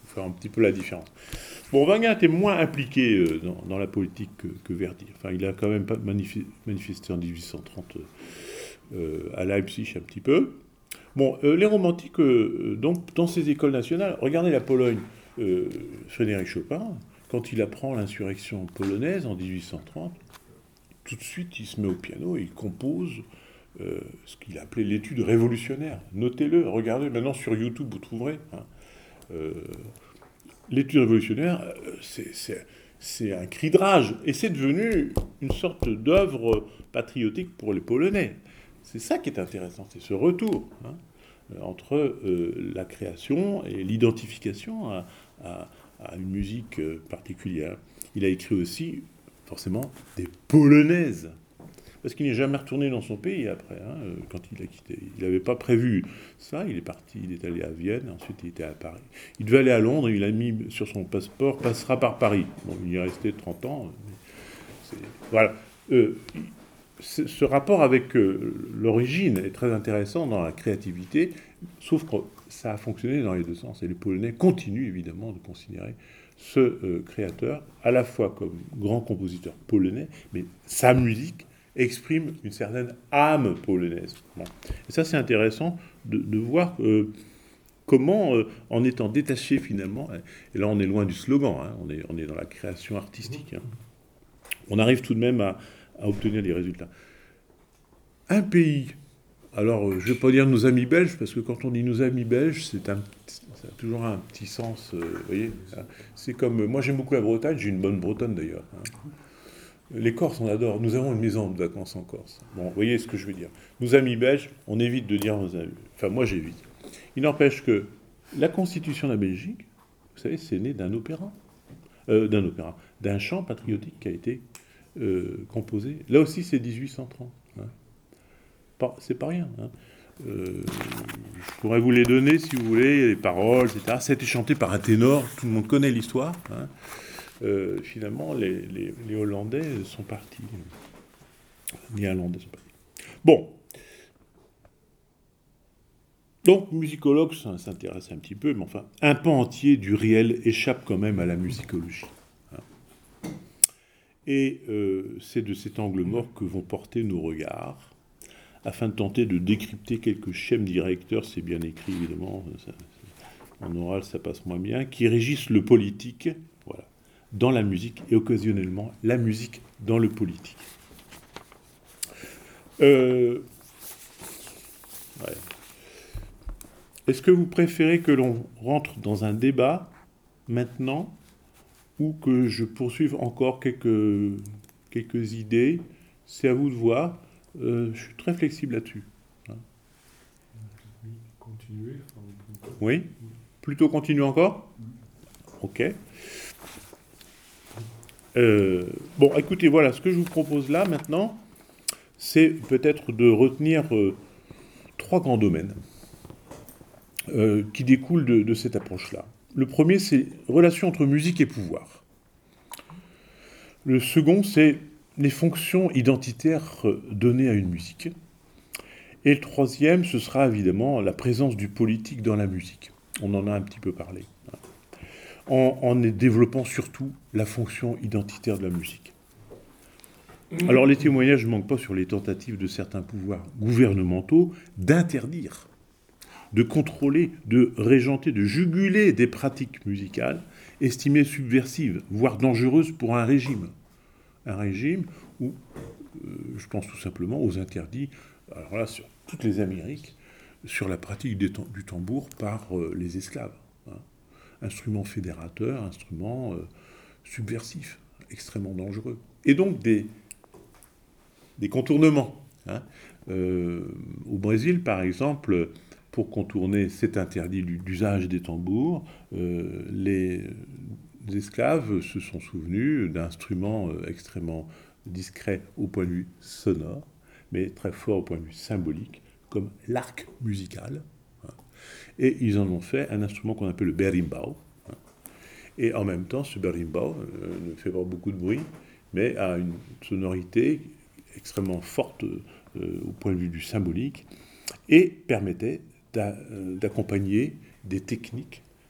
faire un petit peu la différence. Bon, Weingart était moins impliqué euh, dans, dans la politique que, que Verdi. Enfin, il a quand même pas manifesté, manifesté en dix-huit cent trente euh, à Leipzig un petit peu. Bon, euh, les romantiques, euh, donc, dans ces écoles nationales, regardez la Pologne, euh, Frédéric Chopin, quand il apprend l'insurrection polonaise en dix-huit cent trente, tout de suite, il se met au piano et il compose euh, ce qu'il appelait l'étude révolutionnaire. Notez-le, regardez, maintenant sur YouTube, vous trouverez. Hein. Euh, l'étude révolutionnaire, euh, c'est, c'est, c'est un cri de rage. Et c'est devenu une sorte d'œuvre patriotique pour les Polonais. C'est ça qui est intéressant, c'est ce retour hein, entre euh, la création et l'identification à, à, à une musique particulière. Il a écrit aussi, forcément, des polonaises. Parce qu'il n'est jamais retourné dans son pays après, hein, quand il a quitté. Il n'avait pas prévu ça, il est parti, il est allé à Vienne, ensuite il était à Paris. Il devait aller à Londres, il a mis sur son passeport, passera par Paris. Bon, il y est resté trente ans. C'est, voilà. Euh, ce rapport avec euh, l'origine est très intéressant dans la créativité, sauf que ça a fonctionné dans les deux sens. Et les Polonais continuent évidemment de considérer ce euh, créateur à la fois comme grand compositeur polonais, mais sa musique exprime une certaine âme polonaise. Bon. Et ça, c'est intéressant de, de voir euh, comment, euh, en étant détaché finalement, et là on est loin du slogan, hein, on, est, on est dans la création artistique, hein, on arrive tout de même à, à obtenir des résultats. Un pays, alors je ne vais pas dire nos amis belges, parce que quand on dit nos amis belges, c'est un, ça a toujours un petit sens, euh, vous voyez, hein. C'est comme, moi j'aime beaucoup la Bretagne, j'ai une bonne Bretonne d'ailleurs, hein. Les Corses, on adore. Nous avons une maison de vacances en Corse. Bon, vous voyez ce que je veux dire. Nos amis belges, on évite de dire nos amis. Enfin, moi, j'évite. Il n'empêche que la constitution de la Belgique, vous savez, c'est né d'un opéra. Euh, d'un opéra. D'un chant patriotique qui a été euh, composé. Là aussi, c'est dix-huit cent trente. Hein. Pas, c'est pas rien. Hein. Euh, je pourrais vous les donner, si vous voulez, les paroles, et cetera. Ça a été chanté par un ténor. Tout le monde connaît l'histoire. Hein. Euh, finalement, les, les, les Hollandais sont partis. Les Irlandais sont partis. Bon. Donc, musicologue, ça s'intéresse un petit peu, mais enfin, un pan entier du réel échappe quand même à la musicologie. Hein. Et euh, c'est de cet angle mort que vont porter nos regards, afin de tenter de décrypter quelques schèmes directeurs, c'est bien écrit évidemment, ça, en oral ça passe moins bien, qui régissent le politique, voilà, dans la musique et occasionnellement la musique dans le politique. Euh, ouais. Est-ce que vous préférez que l'on rentre dans un débat maintenant ou que je poursuive encore quelques, quelques idées? C'est à vous de voir. Euh, je suis très flexible là-dessus. Hein. Continuer. Oui. Plutôt continuer encore? Ok. Euh, bon, écoutez, voilà, ce que je vous propose là, maintenant, c'est peut-être de retenir euh, trois grands domaines euh, qui découlent de, de cette approche-là. Le premier, c'est relation entre musique et pouvoir. Le second, c'est les fonctions identitaires données à une musique. Et le troisième, ce sera évidemment la présence du politique dans la musique. On en a un petit peu parlé. En, en développant surtout la fonction identitaire de la musique. Alors les témoignages ne manquent pas sur les tentatives de certains pouvoirs gouvernementaux d'interdire, de contrôler, de régenter, de juguler des pratiques musicales estimées subversives, voire dangereuses pour un régime. Un régime où, euh, je pense tout simplement aux interdits, alors là, sur toutes les Amériques, sur la pratique des, du tambour par euh, les esclaves. Hein. Instrument fédérateur, instrument euh, subversif, extrêmement dangereux. Et donc des, des contournements. Hein. Euh, au Brésil, par exemple, pour contourner cet interdit d'usage des tambours, euh, les, les esclaves se sont souvenus d'instruments extrêmement discrets au point de vue sonore, mais très forts au point de vue symbolique, comme l'arc musical. Et ils en ont fait un instrument qu'on appelle le berimbau. Et en même temps, ce berimbau euh, ne fait pas beaucoup de bruit, mais a une sonorité extrêmement forte euh, au point de vue du symbolique, et permettait d'accompagner des techniques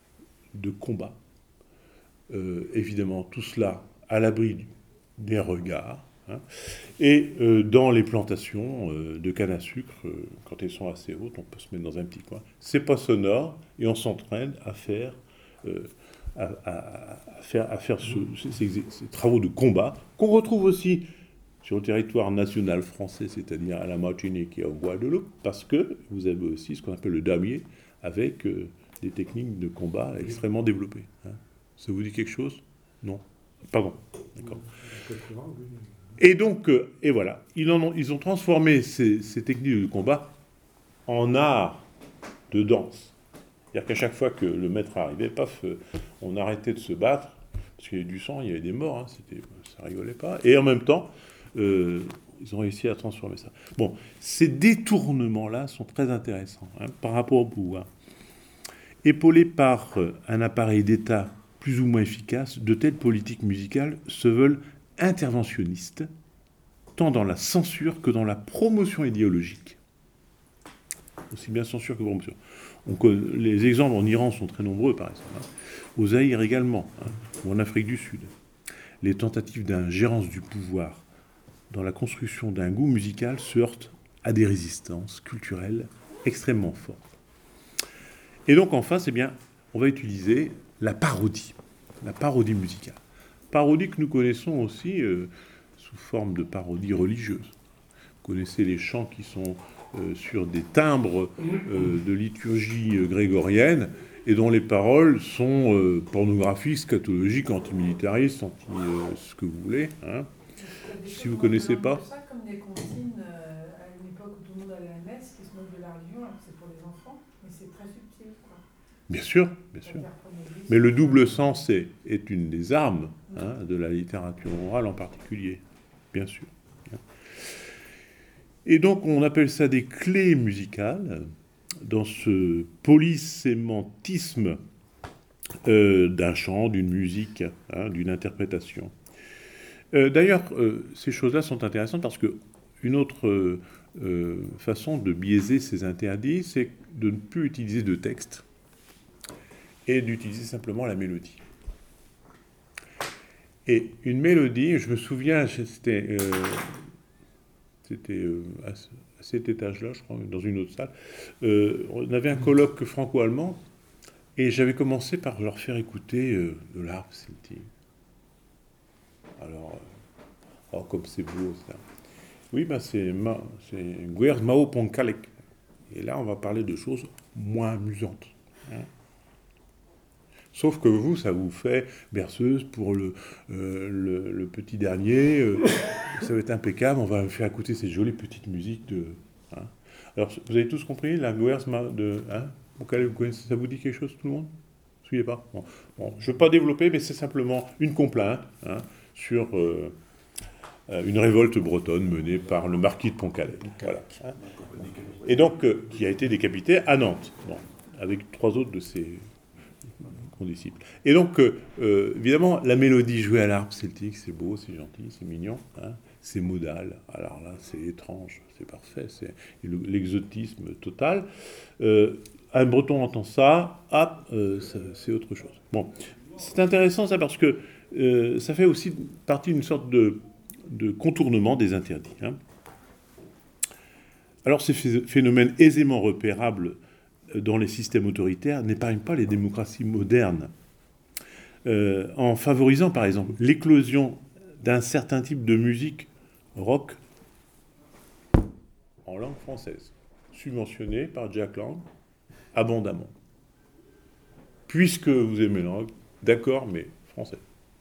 de combat. Euh, évidemment, tout cela à l'abri des regards. Hein, et euh, dans les plantations euh, de canne à sucre, euh, quand elles sont assez hautes, on peut se mettre dans un petit coin. C'est pas sonore et on s'entraîne à faire, euh, à, à, à faire, à faire ce, ces, ces, ces travaux de combat qu'on retrouve aussi sur le territoire national français, c'est-à-dire à la Martinique et en Guadeloupe, parce que vous avez aussi ce qu'on appelle le damier, avec euh, des techniques de combat extrêmement développées. Hein. Ça vous dit quelque chose? Non? Pardon. D'accord. Et donc, euh, et voilà, ils, en ont, ils ont transformé ces, ces techniques de combat en art de danse. C'est-à-dire qu'à chaque fois que le maître arrivait, paf, euh, on arrêtait de se battre, parce qu'il y avait du sang, il y avait des morts, hein, c'était, ça rigolait pas. Et en même temps, euh, ils ont réussi à transformer ça. Bon, ces détournements-là sont très intéressants hein, par rapport au pouvoir. Épaulés par euh, un appareil d'État plus ou moins efficace, de telles politiques musicales se veulent interventionnistes, tant dans la censure que dans la promotion idéologique. Aussi bien censure que promotion. Donc, les exemples en Iran sont très nombreux, par exemple. Hein. Au Zaïre également, hein, ou en Afrique du Sud. Les tentatives d'ingérence du pouvoir dans la construction d'un goût musical se heurtent à des résistances culturelles extrêmement fortes. Et donc, enfin, c'est bien, on va utiliser la parodie, la parodie musicale. Parodie que nous connaissons aussi euh, sous forme de parodie religieuse. Vous connaissez les chants qui sont euh, sur des timbres euh, de liturgie euh, grégorienne et dont les paroles sont euh, pornographiques, scatologiques, antimilitaristes, anti euh, ce que vous voulez. Hein. Si vous ne connaissez pas. C'est ça comme des consignes euh, à une époque où tout le monde allait à la messe, qui se moquent de la religion, alors que c'est pour les enfants, mais c'est très subtil, quoi. Bien sûr, bien sûr. Mais le double sens est, est une des armes hein, de la littérature orale en particulier, bien sûr. Et donc on appelle ça des clés musicales dans ce polysémantisme euh, d'un chant, d'une musique, hein, d'une interprétation. Euh, d'ailleurs, euh, ces choses-là sont intéressantes parce qu'une autre euh, euh, façon de biaiser ces interdits, c'est de ne plus utiliser de texte et d'utiliser simplement la mélodie. Et une mélodie, je me souviens, c'était, euh, c'était euh, à, à cet étage-là, je crois, dans une autre salle, euh, on avait un colloque franco-allemand, et j'avais commencé par leur faire écouter euh, de l'harpe celtique. Alors, euh, oh, comme c'est beau, ça. Oui, ben c'est, ma, c'est Guerd Mao Ponkalek. Et là, on va parler de choses moins amusantes. Hein. Sauf que vous, ça vous fait berceuse pour le, euh, le, le petit dernier. Euh, ça va être impeccable. On va faire écouter cette jolie petite musique de. Hein. Alors, vous avez tous compris la Guers de. Hein, ça vous dit quelque chose, tout le monde? Ne suivez pas bon. Bon, je ne veux pas développer, mais c'est simplement une complainte hein, sur euh, une révolte bretonne menée par le marquis de Pontcallec. Voilà. Hein. Et donc, euh, qui a été décapité à Nantes, bon, avec trois autres de ses. Disciples. Et donc, euh, évidemment, la mélodie jouée à l'harpe celtique, c'est beau, c'est gentil, c'est mignon, hein, c'est modal. Alors là, c'est étrange, c'est parfait, c'est l'exotisme total. Euh, un breton entend ça, hop, euh, ça, c'est autre chose. Bon, c'est intéressant ça parce que euh, ça fait aussi partie d'une sorte de, de contournement des interdits. Hein. Alors, ces phénomènes aisément repérables dans les systèmes autoritaires n'épargne pas les démocraties modernes, euh, en favorisant par exemple l'éclosion d'un certain type de musique rock en langue française, subventionnée par Jack Lang abondamment. Puisque vous aimez la rock, d'accord, mais français.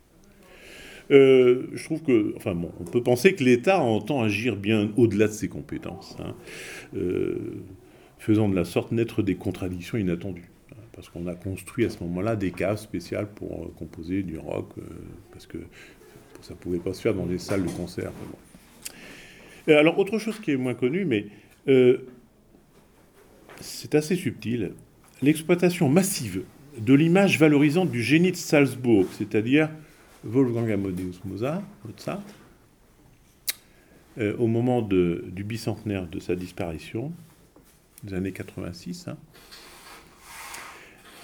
Euh, je trouve que, enfin bon, on peut penser que l'État entend agir bien au-delà de ses compétences. Hein. Euh, faisant de la sorte naître des contradictions inattendues. Parce qu'on a construit à ce moment-là des caves spéciales pour euh, composer du rock, euh, parce que ça ne pouvait pas se faire dans des salles de concert. Bon. Alors, autre chose qui est moins connue, mais euh, c'est assez subtil, l'exploitation massive de l'image valorisante du génie de Salzbourg, c'est-à-dire Wolfgang Amadeus Mozart, Mozart euh, au moment de, du bicentenaire de sa disparition, des années quatre-vingt-six, hein,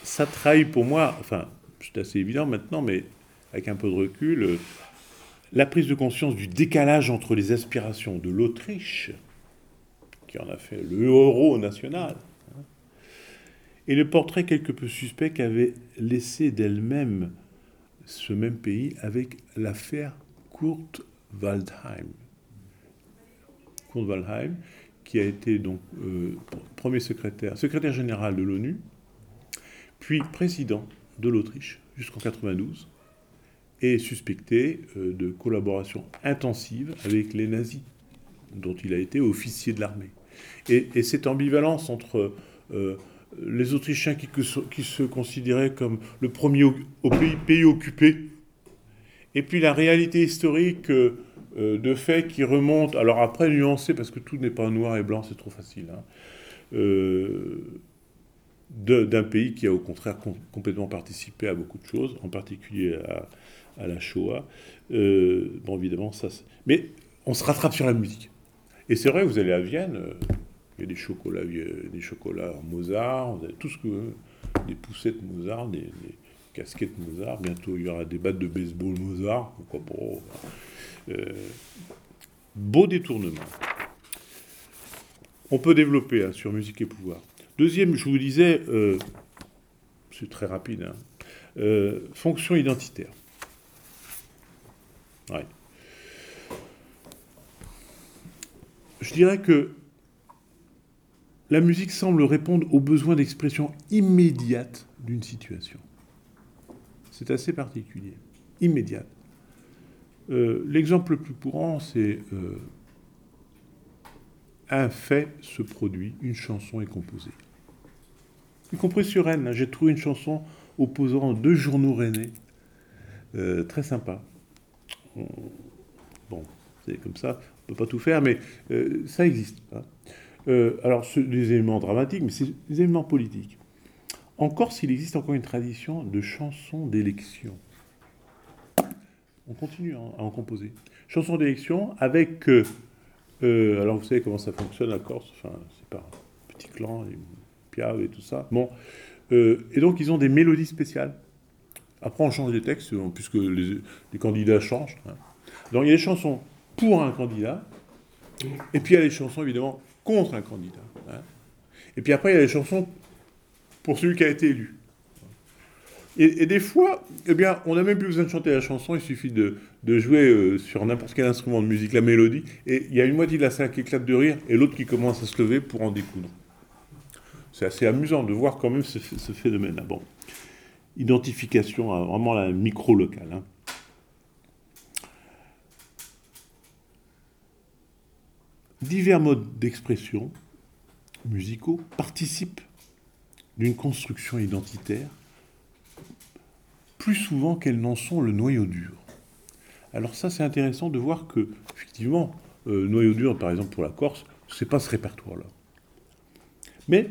ça trahit pour moi, enfin, c'est assez évident maintenant, mais avec un peu de recul, euh, la prise de conscience du décalage entre les aspirations de l'Autriche, qui en a fait le héros national, hein, et le portrait quelque peu suspect qu'avait laissé d'elle-même ce même pays avec l'affaire Kurt Waldheim. Kurt Waldheim, qui a été donc euh, premier secrétaire, secrétaire général de l'ONU, puis président de l'Autriche jusqu'en quatre-vingt-douze, et suspecté euh, de collaboration intensive avec les nazis, dont il a été officier de l'armée. Et, et cette ambivalence entre euh, les Autrichiens qui, qui se considéraient comme le premier au, au pays, pays occupé, et puis la réalité historique euh, de faits qui remonte, alors après nuancé, parce que tout n'est pas noir et blanc, c'est trop facile, hein, euh, d'un pays qui a au contraire com complètement participé à beaucoup de choses, en particulier à, à la Shoah. Euh, bon, évidemment, ça... Mais on se rattrape sur la musique. Et c'est vrai, vous allez à Vienne, euh, il y a des chocolats, des chocolats Mozart, vous avez tout ce que... des poussettes Mozart, des, des casquettes Mozart, bientôt il y aura des battes de baseball Mozart, pourquoi pas. Euh, beau détournement. On peut développer hein, sur musique et pouvoir. Deuxième, je vous disais, euh, c'est très rapide, hein, euh, fonction identitaire. Ouais. Je dirais que la musique semble répondre aux besoins d'expression immédiate d'une situation. C'est assez particulier. Immédiate. Euh, L'exemple le plus courant, c'est euh, un fait se produit, une chanson est composée. Y compris sur Rennes, j'ai trouvé une chanson opposant deux journaux rennais, euh, très sympa. On... Bon, c'est comme ça, on ne peut pas tout faire, mais euh, ça existe. Hein. Euh, alors, c'est des éléments dramatiques, mais c'est des éléments politiques. En Corse, il existe encore une tradition de chansons d'élection. On continue à en composer. Chansons d'élection avec... Euh, euh, alors, vous savez comment ça fonctionne à Corse, enfin, c'est pas un petit clan, les piaves et tout ça. Bon. Euh, et donc, ils ont des mélodies spéciales. Après, on change les textes, puisque les, les candidats changent. Hein. Donc, il y a des chansons pour un candidat, et puis il y a les chansons, évidemment, contre un candidat. Hein. Et puis après, il y a les chansons pour celui qui a été élu. Et, et des fois, eh bien, on n'a même plus besoin de chanter la chanson, il suffit de, de jouer euh, sur n'importe quel instrument de musique, la mélodie, et il y a une moitié de la salle qui éclate de rire, et l'autre qui commence à se lever pour en découdre. C'est assez amusant de voir quand même ce, ce phénomène-là. Bon. Identification à vraiment la micro-locale. Hein. Divers modes d'expression musicaux participent d'une construction identitaire plus souvent qu'elles n'en sont le noyau dur. Alors ça, c'est intéressant de voir que, effectivement, euh, noyau dur, par exemple pour la Corse, c'est pas ce répertoire-là. Mais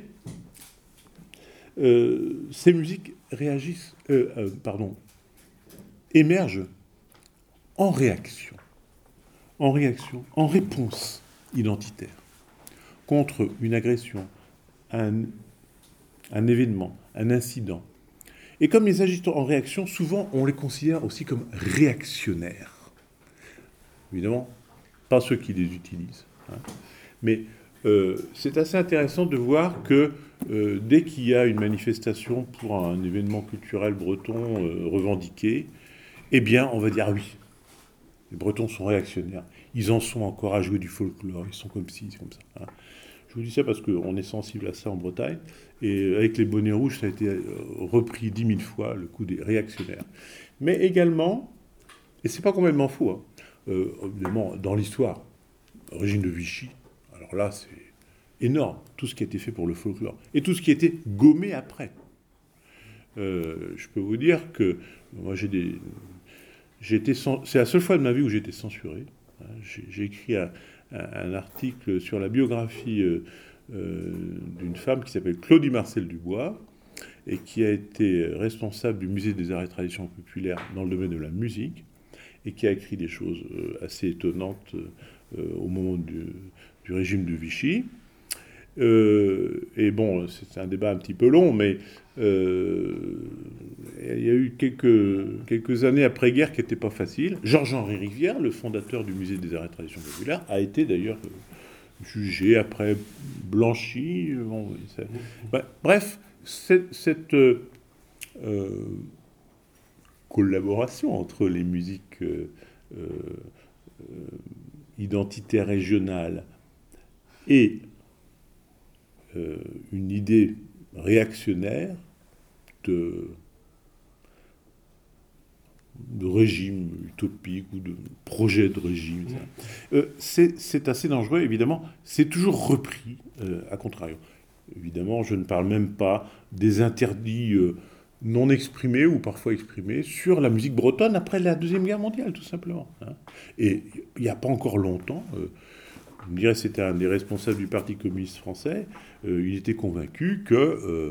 euh, ces musiques réagissent, euh, euh, pardon, émergent en réaction, en réaction, en réponse identitaire contre une agression, un, un événement, un incident. Et comme ils agissent en réaction, souvent on les considère aussi comme réactionnaires. Évidemment, pas ceux qui les utilisent. Hein. Mais euh, c'est assez intéressant de voir que euh, dès qu'il y a une manifestation pour un événement culturel breton euh, revendiqué, eh bien, on va dire oui. Les Bretons sont réactionnaires. Ils en sont encore à jouer du folklore. Ils sont comme ci, c'est comme ça. Hein. Je vous dis ça parce qu'on est sensible à ça en Bretagne. Et avec les bonnets rouges, ça a été repris dix mille fois, le coup des réactionnaires. Mais également, et c'est pas complètement faux, hein, euh, évidemment, dans l'histoire, régime de Vichy, alors là, c'est énorme, tout ce qui a été fait pour le folklore. Et tout ce qui a été gommé après. Euh, je peux vous dire que moi, j'ai des... J'ai été cens... C'est la seule fois de ma vie où j'ai été censuré. J'ai, j'ai écrit un, un, un article sur la biographie euh, euh, d'une femme qui s'appelle Claudie Marcel Dubois et qui a été responsable du musée des arts et traditions populaires dans le domaine de la musique et qui a écrit des choses euh, assez étonnantes euh, au moment du, du régime de Vichy. Euh, et bon, c'est un débat un petit peu long, mais euh, il y a eu quelques, quelques années après-guerre qui n'étaient pas faciles. Georges-Henri Rivière, le fondateur du musée des arts et traditions populaires, a été d'ailleurs euh, jugé, après blanchi. Bon, c'est, bah, bref, cette, cette euh, euh, collaboration entre les musiques euh, euh, identitaires régionales et euh, une idée réactionnaire de, de régime utopique ou de projet de régime. Euh, c'est, c'est assez dangereux, évidemment. C'est toujours repris, euh, à contrario. Évidemment, je ne parle même pas des interdits euh, non exprimés ou parfois exprimés sur la musique bretonne après la Deuxième Guerre mondiale, tout simplement. Hein. Et il n'y a pas encore longtemps, euh, je me dirais c'était un des responsables du Parti communiste français, euh, il était convaincu que... Euh,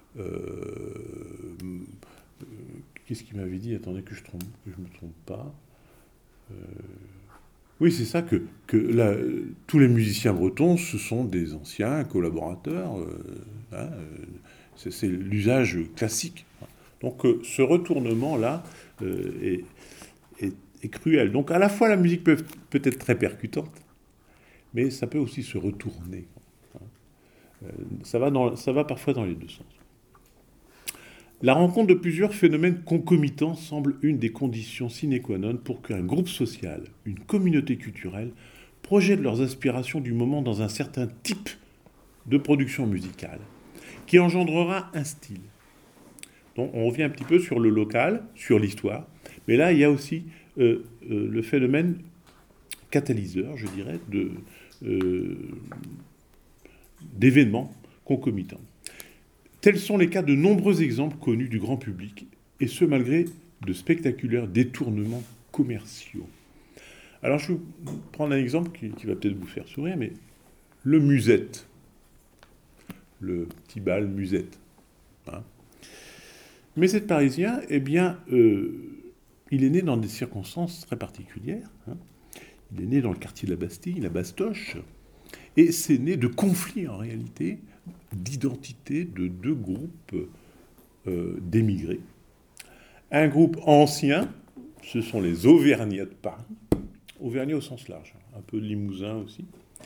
euh, qu'est-ce qu'il m'avait dit? Attendez que je ne me trompe pas. Euh, oui, c'est ça, que, que là, tous les musiciens bretons, ce sont des anciens collaborateurs. Euh, hein, c'est, c'est l'usage classique. Donc euh, ce retournement-là euh, est, est, est cruel. Donc à la fois la musique peut, peut être très percutante, mais ça peut aussi se retourner. Euh, ça va dans, ça va parfois dans les deux sens. La rencontre de plusieurs phénomènes concomitants semble une des conditions sine qua non pour qu'un groupe social, une communauté culturelle, projette leurs aspirations du moment dans un certain type de production musicale, qui engendrera un style. Donc on revient un petit peu sur le local, sur l'histoire, mais là il y a aussi euh, euh, le phénomène catalyseur, je dirais, de, euh, d'événements concomitants. Tels sont les cas de nombreux exemples connus du grand public, et ce malgré de spectaculaires détournements commerciaux. Alors je vais vous prendre un exemple qui, qui va peut-être vous faire sourire, mais le musette, le petit bal musette. Hein. Musette parisien, eh bien, euh, il est né dans des circonstances très particulières. Hein. Il est né dans le quartier de la Bastille, la Bastoche, et c'est né de conflits en réalité, d'identité de deux groupes euh, d'émigrés. Un groupe ancien, ce sont les Auvergnats de Paris, Auvergnats au sens large, un peu de Limousin aussi.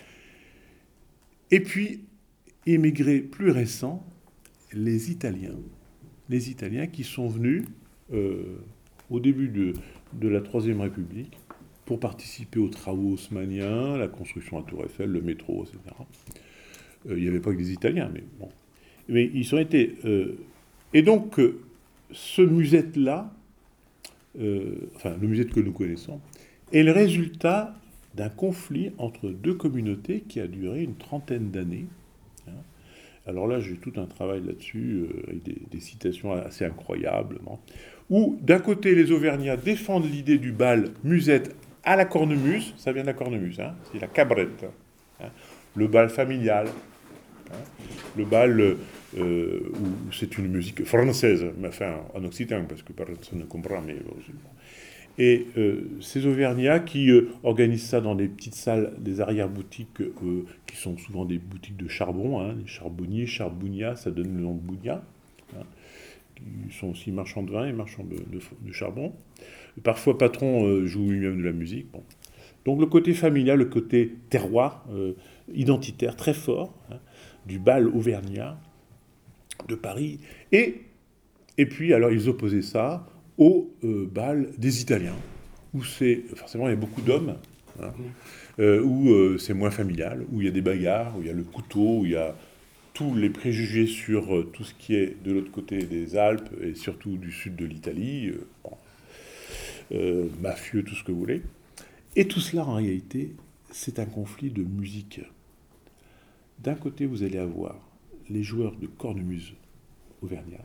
Et puis, émigrés plus récents, les Italiens. Les Italiens qui sont venus euh, au début de, de la Troisième République pour participer aux travaux haussmanniens, la construction à Tour Eiffel, le métro, et cetera. Il n'y avait pas que des Italiens, mais bon. Mais ils ont été... Euh, et donc, euh, ce musette-là, euh, enfin, le musette que nous connaissons, est le résultat d'un conflit entre deux communautés qui a duré une trentaine d'années. Hein. Alors là, j'ai tout un travail là-dessus, euh, avec des, des citations assez incroyables, non, où, d'un côté, les Auvergnats défendent l'idée du bal musette à la cornemuse, ça vient de la cornemuse, hein, c'est la cabrette, hein, le bal familial, hein, le bal euh, où c'est une musique française, mais enfin en occitan, parce que personne ne comprend, mais... Et euh, ces Auvergnats qui euh, organisent ça dans des petites salles, des arrière-boutiques, euh, qui sont souvent des boutiques de charbon, hein, les charbonniers, charbougnats, ça donne le nom de Bougna, hein, qui sont aussi marchands de vin et marchands de, de, de charbon. Parfois, patron euh, joue lui-même de la musique. Bon. Donc le côté familial, le côté terroir, euh, identitaire, très fort, hein, du bal auvergnat de Paris. Et, et puis, alors, ils opposaient ça au euh, bal des Italiens, où c'est, forcément, il y a beaucoup d'hommes, hein, euh, où euh, c'est moins familial, où il y a des bagarres, où il y a le couteau, où il y a tous les préjugés sur euh, tout ce qui est de l'autre côté des Alpes, et surtout du sud de l'Italie, euh, bon, euh, mafieux, tout ce que vous voulez. Et tout cela, en réalité, c'est un conflit de musique. D'un côté, vous allez avoir les joueurs de cornemuse auvergnate.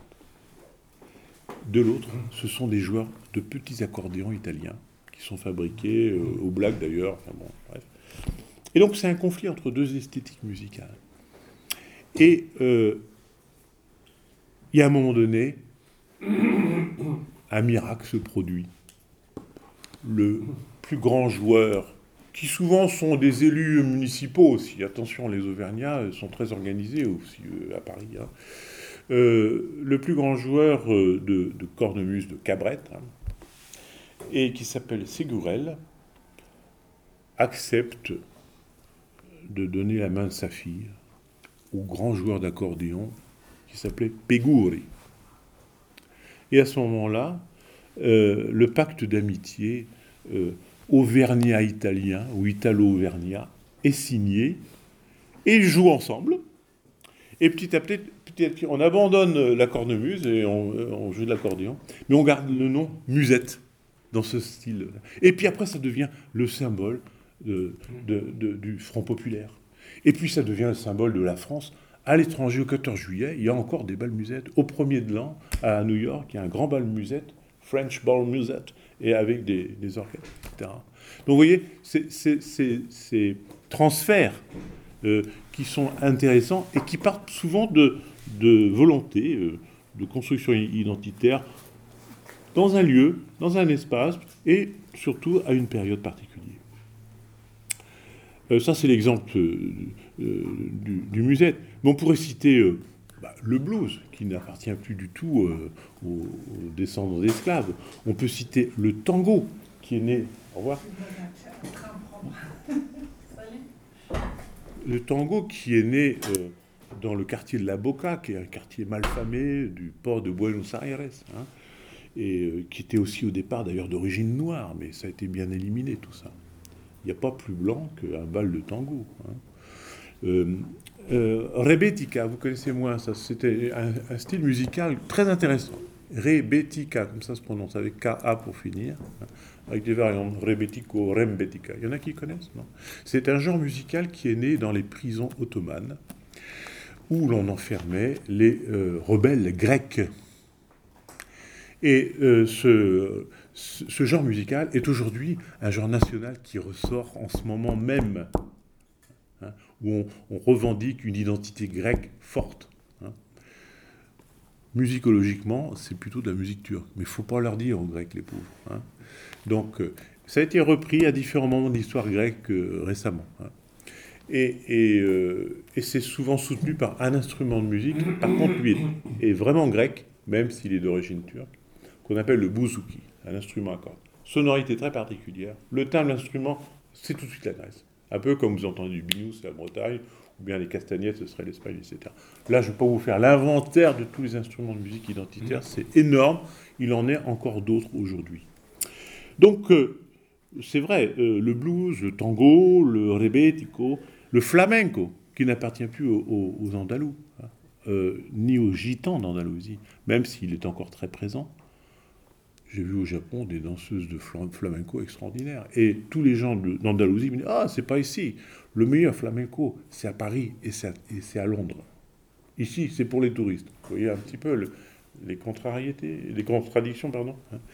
De l'autre, ce sont des joueurs de petits accordéons italiens qui sont fabriqués euh, au black d'ailleurs. Enfin bon, bref. Et donc, c'est un conflit entre deux esthétiques musicales. Et euh, il y a un moment donné, un miracle se produit. Le plus grand joueur qui souvent sont des élus municipaux aussi. Attention, les Auvergnats sont très organisés aussi euh, à Paris. Hein. Euh, le plus grand joueur euh, de, de cornemuse, de cabrette, hein, et qui s'appelle Ségurel, accepte de donner la main de sa fille au grand joueur d'accordéon qui s'appelait Peguri. Et à ce moment-là, euh, le pacte d'amitié euh, auvergnat-italien ou italo-auvergnat est signé et ils jouent ensemble. Et petit à petit, petit, à petit on abandonne la cornemuse et on, on joue de l'accordéon, mais on garde le nom musette dans ce style. Et puis après, ça devient le symbole de, de, de, du Front populaire. Et puis ça devient le symbole de la France. À l'étranger, au quatorze juillet, il y a encore des bals musettes. Au premier de l'an, à New York, il y a un grand bal musette, French Ball Musette, et avec des, des orchestres, et cetera. Donc vous voyez, ces transferts euh, qui sont intéressants et qui partent souvent de, de volonté, euh, de construction identitaire, dans un lieu, dans un espace, et surtout à une période particulière. Euh, ça, c'est l'exemple euh, euh, du, du musette. Mais on pourrait citer euh, bah, le blues, qui n'appartient plus du tout euh, aux, aux descendants d'esclaves. On peut citer le tango, qui est né... Au revoir. Le tango qui est né euh, dans le quartier de La Boca, qui est un quartier malfamé du port de Buenos Aires, hein, et euh, qui était aussi au départ d'ailleurs d'origine noire, mais ça a été bien éliminé tout ça. Il n'y a pas plus blanc qu'un bal de tango. Hein. Euh, euh, Rebetika, vous connaissez moins ça, c'était un, un style musical très intéressant. Rebetika, comme ça se prononce, avec K A pour finir, hein, avec des variantes, Rebetiko, Rembetika. Il y en a qui connaissent, non? C'est un genre musical qui est né dans les prisons ottomanes, où l'on enfermait les euh, rebelles grecs. Et euh, ce, ce genre musical est aujourd'hui un genre national qui ressort en ce moment même, hein, où on, on revendique une identité grecque forte. Hein. Musicologiquement, c'est plutôt de la musique turque, mais il ne faut pas leur dire aux Grecs, les pauvres. Hein. Donc, euh, ça a été repris à différents moments de l'histoire grecque euh, récemment. Hein. Et, et, euh, et c'est souvent soutenu par un instrument de musique, par contre, lui est, est vraiment grec, même s'il est d'origine turque, qu'on appelle le bouzouki, un instrument à cordes. Sonorité très particulière. Le timbre de l'instrument, c'est tout de suite la Grèce. Un peu comme vous entendez du biniou, c'est la Bretagne, ou bien les castagnettes, ce serait l'Espagne, et cetera. Là, je ne vais pas vous faire l'inventaire de tous les instruments de musique identitaires, c'est énorme, il en est encore d'autres aujourd'hui. Donc, euh, c'est vrai, euh, le blues, le tango, le rebetiko, le flamenco, qui n'appartient plus aux, aux, aux Andalous, hein, euh, ni aux gitans d'Andalousie, même s'il est encore très présent. J'ai vu au Japon des danseuses de flamenco extraordinaires. Et tous les gens d'Andalousie me disent « Ah, c'est pas ici. Le meilleur flamenco, c'est à Paris et c'est à, à Londres. Ici, c'est pour les touristes. » Vous voyez un petit peu le, les contrariétés, les contradictions, pardon.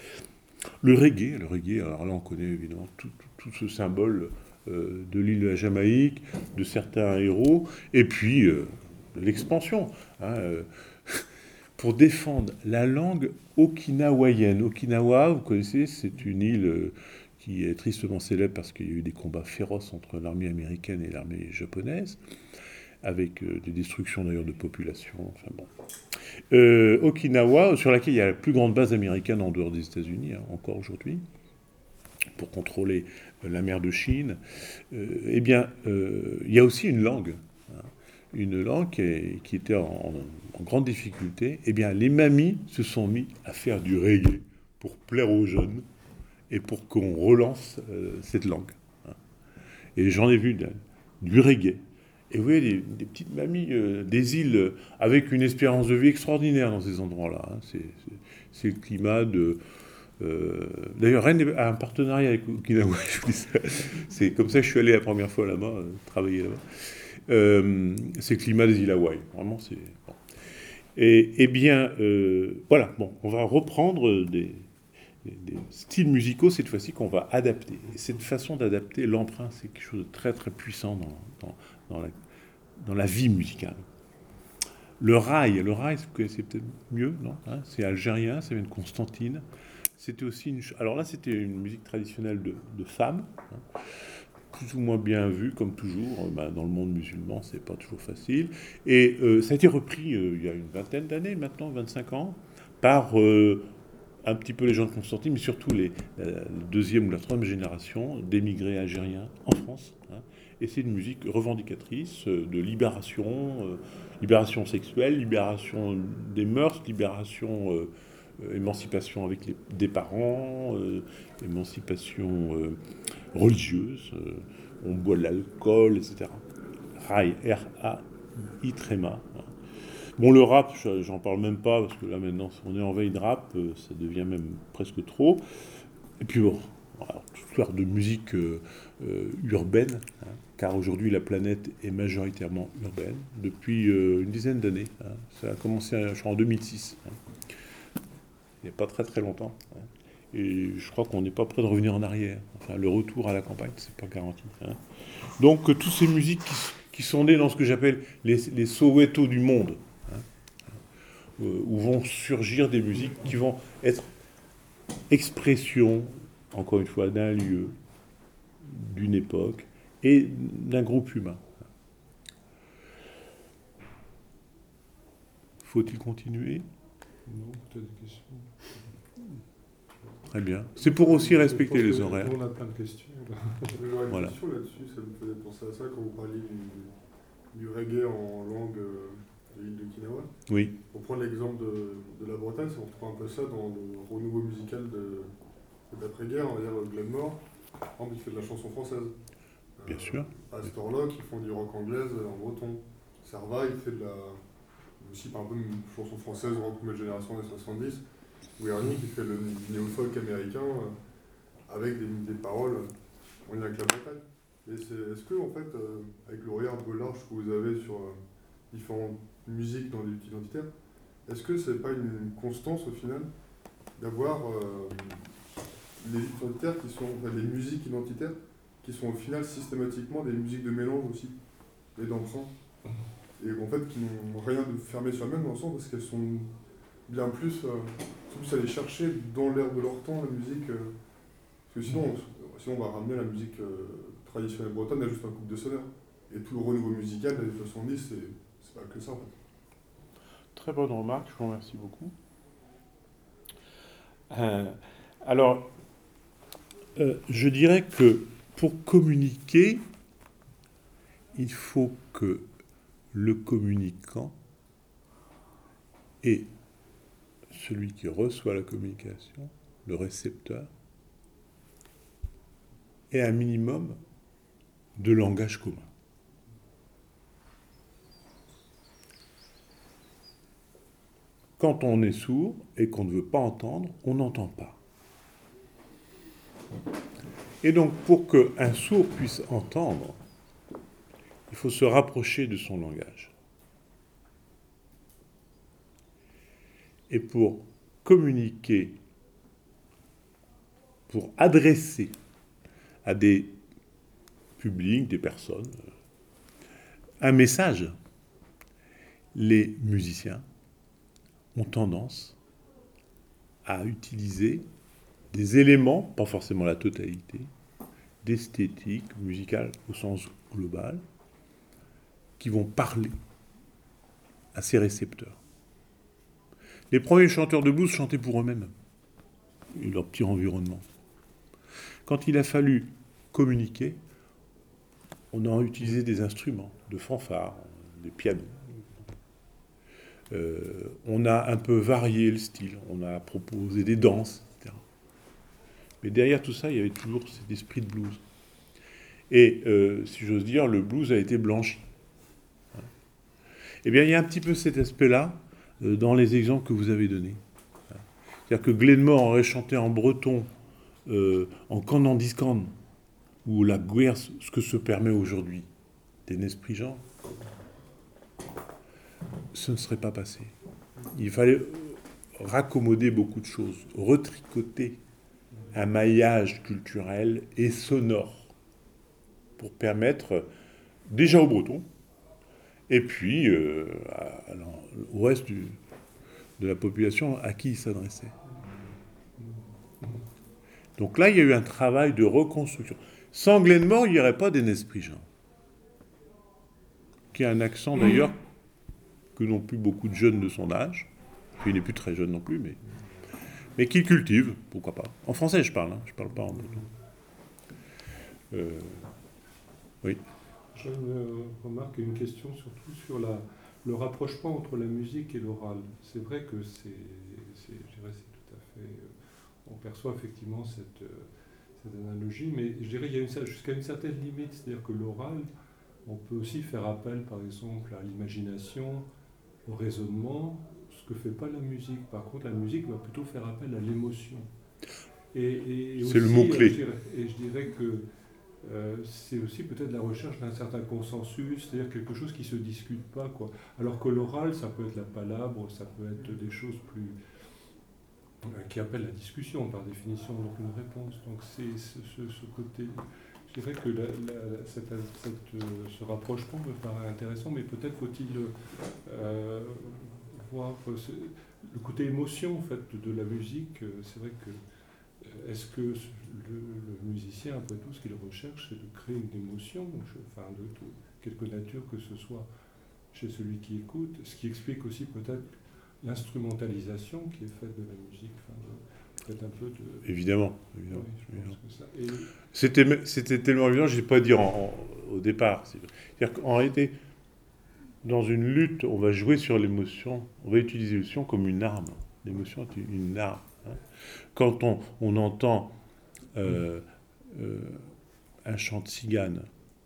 Le reggae, le reggae, alors là, on connaît évidemment tout, tout, tout ce symbole euh, de l'île de la Jamaïque, de certains héros, et puis euh, l'expansion. Hein, euh, pour défendre la langue okinawaïenne. Okinawa, vous connaissez, c'est une île euh, qui est tristement célèbre parce qu'il y a eu des combats féroces entre l'armée américaine et l'armée japonaise, avec euh, des destructions d'ailleurs de populations. Enfin bon. Euh, Okinawa, sur laquelle il y a la plus grande base américaine en dehors des États-Unis, hein, encore aujourd'hui, pour contrôler euh, la mer de Chine, euh, eh bien, euh, il y a aussi une langue. Hein, une langue qui, est, qui était en, en, en grande difficulté. Eh bien, les mamies se sont mis à faire du reggae pour plaire aux jeunes et pour qu'on relance euh, cette langue. Hein. Et j'en ai vu de, du reggae. Et vous voyez, des, des petites mamies euh, des îles euh, avec une espérance de vie extraordinaire dans ces endroits-là. Hein. C'est le climat de... Euh, D'ailleurs, Rennes a un partenariat avec Okinawa. C'est comme ça que je suis allé la première fois là-bas, euh, travailler là-bas. Euh, c'est le climat des îles Hawaï. Vraiment, c'est... Bon. Et, et bien, euh, voilà, bon, on va reprendre des, des, des styles musicaux, cette fois-ci, qu'on va adapter. Et cette façon d'adapter l'emprunt, c'est quelque chose de très, très puissant dans, dans, dans, la, dans la vie musicale. Le raï, le raï, vous connaissez peut-être mieux, non hein, c'est algérien, ça vient de Constantine. C'était aussi une... Alors là, c'était une musique traditionnelle de, de femmes, hein, plus ou moins bien vu, comme toujours. Ben, dans le monde musulman, c'est pas toujours facile. Et euh, ça a été repris euh, il y a une vingtaine d'années maintenant, vingt-cinq ans, par euh, un petit peu les gens de Constantine, mais surtout les, la, la deuxième ou la troisième génération d'émigrés algériens en France. Hein. Et c'est une musique revendicatrice euh, de libération, euh, libération sexuelle, libération des mœurs, libération, euh, euh, émancipation avec les, des parents, euh, émancipation euh, religieuse, euh, on boit de l'alcool, et cetera. Rai, R-A-I, tréma. Bon, le rap, j'en parle même pas, parce que là, maintenant, on est en veille de rap, ça devient même presque trop. Et puis, bon, alors, toute sorte de musique euh, euh, urbaine, hein, car aujourd'hui, la planète est majoritairement urbaine, depuis euh, une dizaine d'années. Hein. Ça a commencé, je crois, en deux mille six. Hein. Il n'y a pas très très longtemps. Hein. Et je crois qu'on n'est pas prêt de revenir en arrière. Enfin, le retour à la campagne, c'est pas garanti. Hein. Donc, euh, toutes ces musiques qui, qui sont nées dans ce que j'appelle les, les Soweto du monde, où vont surgir des musiques qui vont être expression, encore une fois, d'un lieu, d'une époque et d'un groupe humain. Faut-il continuer? Non, tu as des questions. Très bien. C'est pour aussi respecter les horaires. On a plein de questions. J'aurais une Voilà. question là-dessus, ça me faisait penser à ça quand vous parliez du, du reggae en langue euh, de l'île d'Okinawa. Oui. Pour prendre l'exemple de, de la Bretagne, ça on retrouve un peu ça dans le renouveau musical de, de l'après-guerre, on va dire Glenmore, par exemple, il fait de la chanson française. Bien euh, sûr. Astor Lock, ils font du rock anglaise en breton. Serva, il fait de la, aussi par exemple une chanson française, rock nouvelle génération des soixante-dix. Ou Ernie qui fait le néo-folk américain euh, avec des, des paroles en lien avec la Bretagne. Mais est-ce que, en fait, euh, avec le regard un peu large que vous avez sur euh, différentes musiques dans les luttes identitaires, est-ce que c'est pas une, une constance au final d'avoir euh, les luttes identitaires qui sont, enfin, les musiques identitaires qui sont au final systématiquement des musiques de mélange aussi, et d'emprunt, et en fait qui n'ont rien de fermé sur elles-mêmes dans le sens parce qu'elles sont bien plus, euh, plus aller chercher dans l'air de leur temps la musique, euh, parce que sinon, on, sinon on va ramener la musique euh, traditionnelle bretonne à juste un couple de sonneurs. Et tout le renouveau musical des années soixante-dix, c'est, c'est pas que ça en fait. Très bonne remarque, je vous remercie beaucoup. Euh, alors, euh, je dirais que pour communiquer, il faut que le communicant et celui qui reçoit la communication, le récepteur, ait un minimum de langage commun. Quand on est sourd et qu'on ne veut pas entendre, on n'entend pas. Et donc, pour qu'un sourd puisse entendre, il faut se rapprocher de son langage. Et pour communiquer, pour adresser à des publics, des personnes, un message, les musiciens ont tendance à utiliser des éléments, pas forcément la totalité, d'esthétique musicale au sens global, qui vont parler à ces récepteurs. Les premiers chanteurs de blues chantaient pour eux-mêmes, et leur petit environnement. Quand il a fallu communiquer, on a utilisé des instruments, de fanfares, des pianos. Euh, on a un peu varié le style, on a proposé des danses, et cetera. Mais derrière tout ça, il y avait toujours cet esprit de blues. Et, euh, si j'ose dire, le blues a été blanchi. Hein. Eh bien, il y a un petit peu cet aspect-là euh, dans les exemples que vous avez donnés. Hein. C'est-à-dire que Glenmore aurait chanté en breton, euh, en canandiscan, ou la guerre, ce que se permet aujourd'hui des Nesprigeants, ce ne serait pas passé. Il fallait raccommoder beaucoup de choses, retricoter un maillage culturel et sonore pour permettre déjà aux Bretons et puis euh, à, à, au reste du, de la population à qui il s'adressait. Donc là, il y a eu un travail de reconstruction. Sans Glenmore, il n'y aurait pas d'Enes Prigent, qui a un accent d'ailleurs que n'ont plus beaucoup de jeunes de son âge. Il n'est plus très jeune non plus, mais, mais qu'il cultive, pourquoi pas. En français, je parle, hein, je ne parle pas en breton. Euh, oui. Je me remarque une question surtout sur la, le rapprochement entre la musique et l'oral. C'est vrai que c'est, c'est, je dirais, c'est tout à fait... On perçoit effectivement cette, cette analogie, mais je dirais qu'il y a une, jusqu'à une certaine limite, c'est-à-dire que l'oral, on peut aussi faire appel, par exemple, à l'imagination, au raisonnement, ce que ne fait pas la musique. Par contre, la musique va plutôt faire appel à l'émotion. Et, et, et c'est aussi, le mot-clé. Je dirais, et je dirais que euh, c'est aussi peut-être la recherche d'un certain consensus, c'est-à-dire quelque chose qui ne se discute pas, quoi. Alors que l'oral, ça peut être la palabre, ça peut être des choses plus... qui appellent la discussion, par définition, donc une réponse. Donc c'est ce, ce, ce côté... Je dirais que la, la, cette, cette, ce rapprochement me paraît intéressant, mais peut-être faut-il euh, voir le côté émotion en fait, de, de la musique. C'est vrai que est-ce que le, le musicien, après tout, ce qu'il recherche, c'est de créer une émotion, enfin de, de quelque nature que ce soit chez celui qui écoute, ce qui explique aussi peut-être l'instrumentalisation qui est faite de la musique. Enfin, de, peut-être un peu de... Évidemment. évidemment, oui, évidemment. Ça, et... C'était, c'était tellement évident, je ne vais pas dire en, en, au départ. C'est-à-dire qu'en réalité, dans une lutte, on va jouer sur l'émotion, on va utiliser l'émotion comme une arme. L'émotion est une arme. Hein. Quand on, on entend euh, euh, un chant de cigane,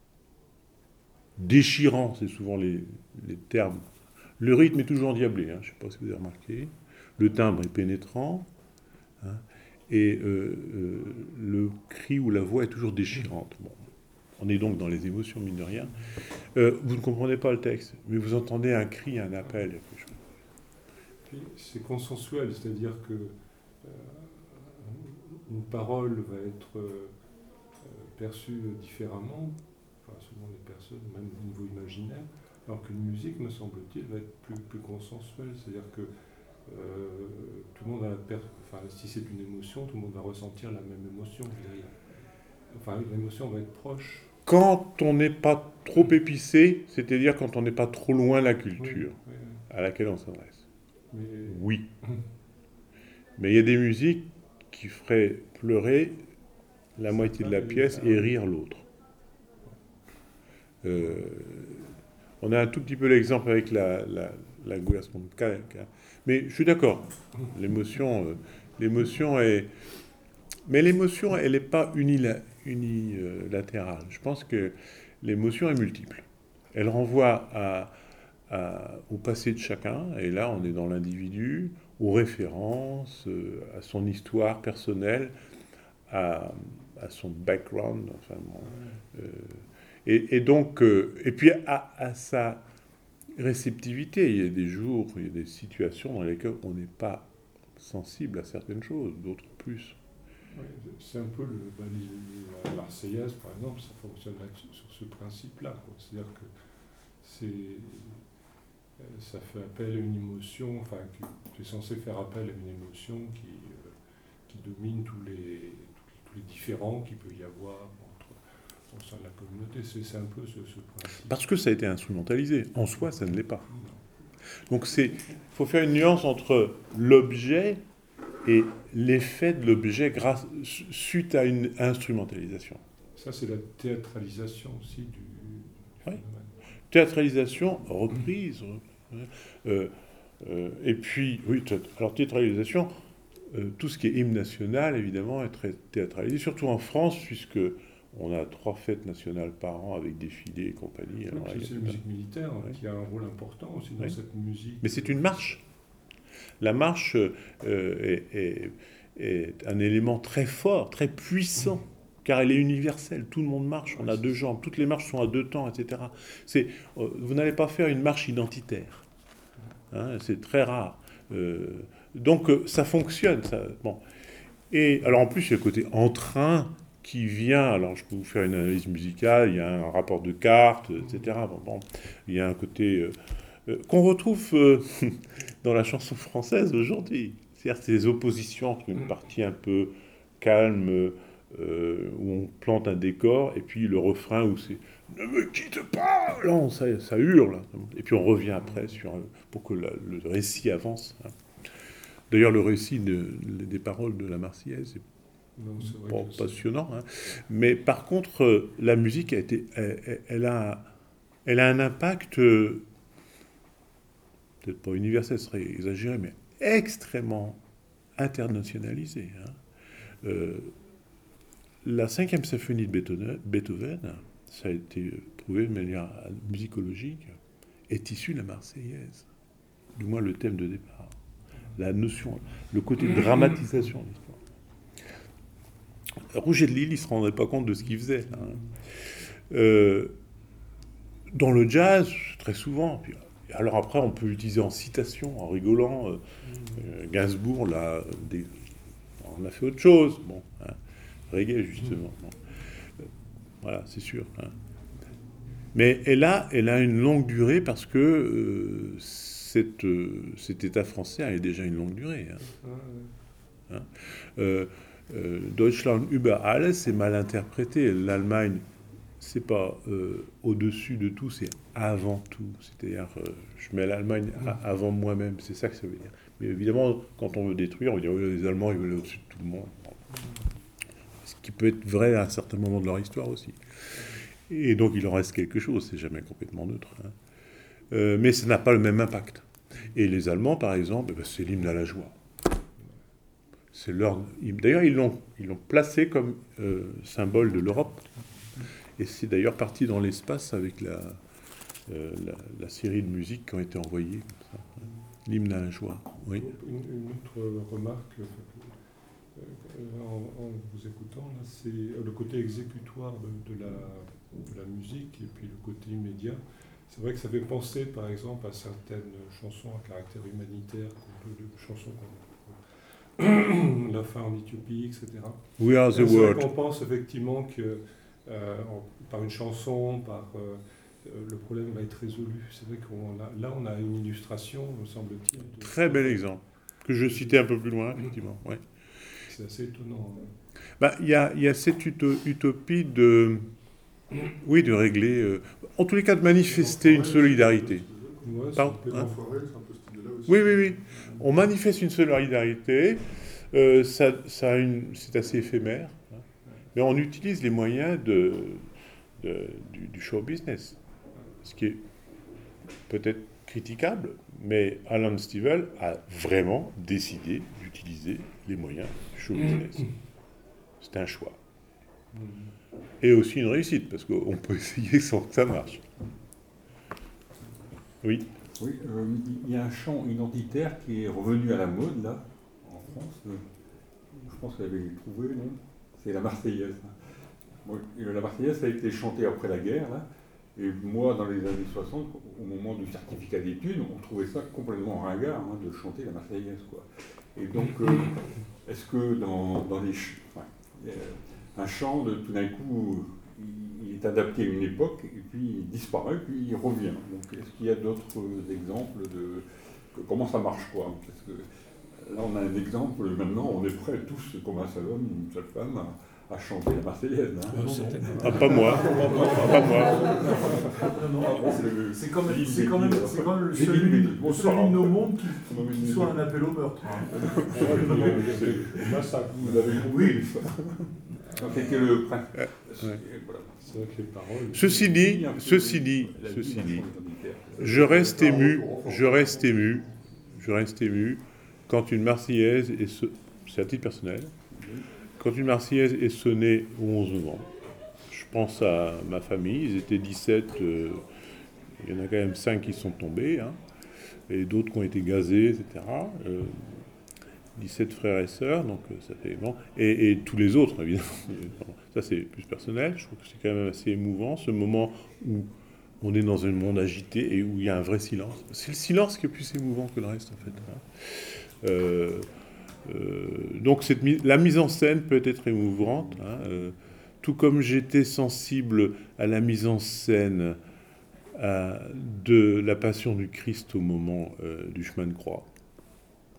déchirant, c'est souvent les, les termes. Le rythme est toujours endiablé, hein, je ne sais pas si vous avez remarqué. Le timbre est pénétrant. Hein, et euh, euh, le cri ou la voix est toujours déchirante. Bon, on est donc dans les émotions, mine de rien. Euh, vous ne comprenez pas le texte, mais vous entendez un cri, un appel. Quelque chose. Puis c'est consensuel, c'est-à-dire que euh, une parole va être euh, perçue différemment, enfin, selon les personnes, même au niveau imaginaire, alors qu'une musique, me semble-t-il, va être plus, plus consensuelle, c'est-à-dire que Euh, tout le monde a la per... enfin, si c'est une émotion, tout le monde va ressentir la même émotion. Enfin, l'émotion va être proche. Quand on n'est pas trop épicé, c'est-à-dire quand on n'est pas trop loin de la culture oui, oui, oui. à laquelle on s'adresse. Mais... Oui. Mais il y a des musiques qui feraient pleurer la moitié de la pièce et rire l'autre. Euh, on a un tout petit peu l'exemple avec la, la, la Guerre mondiale. Mais je suis d'accord, l'émotion, euh, l'émotion est... Mais l'émotion, elle n'est pas unila- unilatérale. Je pense que l'émotion est multiple. Elle renvoie à, à, au passé de chacun, et là on est dans l'individu, aux références, euh, à son histoire personnelle, à, à son background, enfin, bon, euh, et, et donc, euh, et puis à, à sa... réceptivité. Il y a des jours, il y a des situations dans lesquelles on n'est pas sensible à certaines choses, d'autres plus. Oui, c'est un peu le, bah, la Marseillaise, par exemple, ça fonctionne sur ce principe-là. Quoi. C'est-à-dire que c'est, ça fait appel à une émotion, enfin, tu es censé faire appel à une émotion qui, euh, qui domine tous les, tous les différends qu'il peut y avoir au sein de la communauté. C'est, c'est un peu ce, ce principe. Parce que ça a été instrumentalisé. En soi, ça ne l'est pas. Donc il faut faire une nuance entre l'objet et l'effet de l'objet grâce, suite à une instrumentalisation. Ça, c'est la théâtralisation aussi du, du oui. phénomène. Théâtralisation, reprise. Euh, euh, et puis, oui, alors théâtralisation, euh, tout ce qui est hymne national, évidemment, est très théâtralisé, surtout en France, puisque on a trois fêtes nationales par an avec défilés et compagnie. Oui, alors, c'est la musique militaire oui. qui a un rôle important aussi dans oui. cette musique. Mais c'est une marche. La marche euh, est, est, est un élément très fort, très puissant, mmh. car elle est universelle. Tout le monde marche, on a deux jambes, toutes les marches sont à deux temps, et cetera. C'est, euh, vous n'allez pas faire une marche identitaire. Hein, c'est très rare. Euh, donc euh, ça fonctionne. Ça, bon. Et alors en plus, il y a le côté entrain qui vient, alors je peux vous faire une analyse musicale, il y a un rapport de cartes, et cetera. Bon, bon, il y a un côté euh, euh, qu'on retrouve euh, dans la chanson française aujourd'hui. C'est-à-dire ces oppositions entre une partie un peu calme, euh, où on plante un décor, et puis le refrain où c'est « Ne me quitte pas !» Là, ça, ça hurle. Et puis on revient après sur, pour que la, le récit avance. D'ailleurs, le récit de, des paroles de la Marseillaise est Non, c'est vrai pas que c'est- passionnant. Hein. Mais par contre, euh, la musique a été, elle, elle a, elle a un impact, euh, peut-être pas universel, ce serait exagéré, mais extrêmement internationalisé. Hein. Euh, la cinquième symphonie de Beethoven, Beethoven, ça a été prouvé de manière musicologique, est issue de la Marseillaise. Du moins le thème de départ. La notion, le côté de dramatisation de l'histoire. Rouget de Lille, il ne se rendait pas compte de ce qu'il faisait. Hein. Euh, dans le jazz, très souvent, puis, alors après on peut l'utiliser en citation, en rigolant. Euh, euh, Gainsbourg, là, des, on a fait autre chose. Bon, hein, reggae, justement. Bon. Euh, voilà, c'est sûr. Hein. Mais elle a, elle a une longue durée parce que euh, cette, euh, cet État français a déjà une longue durée. Hein. Hein. Euh, euh, Deutschland über alles, c'est mal interprété. L'Allemagne, c'est pas euh, au-dessus de tout, c'est avant tout. C'est-à-dire, euh, je mets l'Allemagne à- avant moi-même, c'est ça que ça veut dire. Mais évidemment, quand on veut détruire, on veut dire oui, les Allemands, ils veulent aller au-dessus de tout le monde. Ce qui peut être vrai à un certain moment de leur histoire aussi. Et donc, il en reste quelque chose, c'est jamais complètement neutre. Hein. Euh, mais ça n'a pas le même impact. Et les Allemands, par exemple, eh ben, c'est l'hymne à la joie. C'est leur hymne. D'ailleurs, ils l'ont, ils l'ont placé comme euh, symbole de l'Europe. Et c'est d'ailleurs parti dans l'espace avec la, euh, la, la série de musiques qui ont été envoyées. Comme ça. L'hymne à la joie. Oui. Une, une autre remarque euh, en, en vous écoutant, là, c'est le côté exécutoire de, de, la, de la musique et puis le côté immédiat. C'est vrai que ça fait penser, par exemple, à certaines chansons à caractère humanitaire, de, de chansons comme La fin en Éthiopie, et cetera. We are the C'est vrai world. qu'on pense effectivement que euh, en- par une chanson, par euh, euh, le problème va être résolu. C'est vrai qu'on a, là, on a une illustration, me semble-t-il. de- Très bel exemple. Que je citais un peu plus loin, effectivement. Ouais. C'est assez étonnant. hein. Bah, il y a, il y a cette uto- utopie de, oui, de régler, euh, en tous les cas de manifester une solidarité. Ouais, c'est Pardon, un peu- hein. L'enfoiré, c'est un peu cette idée-là aussi. Oui, oui, oui. On manifeste une solidarité, euh, ça, ça a une, c'est assez éphémère, hein. Mais on utilise les moyens de, de- du, du show business, ce qui est peut-être critiquable, mais Alan Stivell a vraiment décidé d'utiliser les moyens du show business. C'est un choix. Et aussi une réussite, parce qu'on peut essayer sans que ça marche. Oui. Oui, euh, il y a un chant identitaire qui est revenu à la mode, là, en France. Euh, je pense que vous l'avez trouvé, non? C'est la Marseillaise. hein. Bon, et la Marseillaise, ça a été chanté après la guerre, là. Et moi, dans les années soixante, au moment du certificat d'études, on trouvait ça complètement ringard hein, de chanter la Marseillaise, quoi. Et donc, euh, est-ce que dans, dans les... ch- enfin, il y a un chant, de, tout d'un coup, il, il est adapté à une époque, et puis il disparaît, puis il revient. Donc, est-ce qu'il y a d'autres exemples de... que- comment ça marche, quoi? Parce que là, on a un exemple, maintenant, on est prêts tous, comme un seul homme, une seule femme, à, à chanter la Marseillaise. Hein. Ah, pas moi. Pas moi. Non, non, C'est le- c'est quand même, Philippe c'est quand même, Béguin. c'est quand même le J'ai seul, dit, mais le bon, seul c'est pas hymne au grave. monde qui, Non, mais qui une- soit un appel au meurtre. hein. Massacre. Vous avez compris. Donc, c'était le principe. ouais. Voilà. C'est vrai que les paroles. Ceci dit, ceci dit, La vie ceci d'un dit, chant identitaire. je reste ému, je reste ému, je reste ému quand une Marseillaise est, so- c'est à titre personnel, quand une Marseillaise est sonnée au onze novembre. Je pense à ma famille, ils étaient dix-sept, euh, il y en a quand même cinq qui sont tombés, hein, et d'autres qui ont été gazés, et cetera. Euh, dix-sept frères et sœurs, donc euh, ça fait bon. Et, et tous les autres, évidemment. Ça, c'est plus personnel. Je trouve que c'est quand même assez émouvant, ce moment où on est dans un monde agité et où il y a un vrai silence. C'est le silence qui est plus émouvant que le reste, en fait. hein. Euh, euh, donc, cette mi- la mise en scène peut être émouvante, hein, euh, tout comme j'étais sensible à la mise en scène euh, de la Passion du Christ au moment euh, du chemin de croix.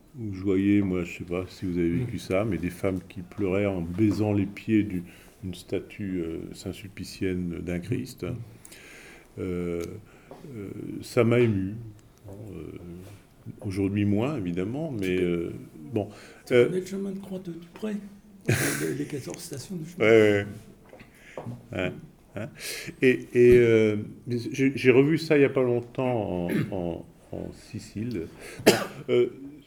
où je voyais, moi, je sais pas si vous avez vécu ça, mais des femmes qui pleuraient en baisant les pieds du- d'une statue euh, saint-sulpicienne d'un Christ. Euh, euh, ça m'a ému. Bon, euh, aujourd'hui moins, évidemment, mais euh, bon. Tu Euh, connais le chemin de croix de Dupré les, les quatorze stations du chemin. Ouais, ouais, ouais. Hein, hein. Et, et euh, j'ai j'ai revu ça il n'y a pas longtemps en, en- en Sicile. Bon, euh,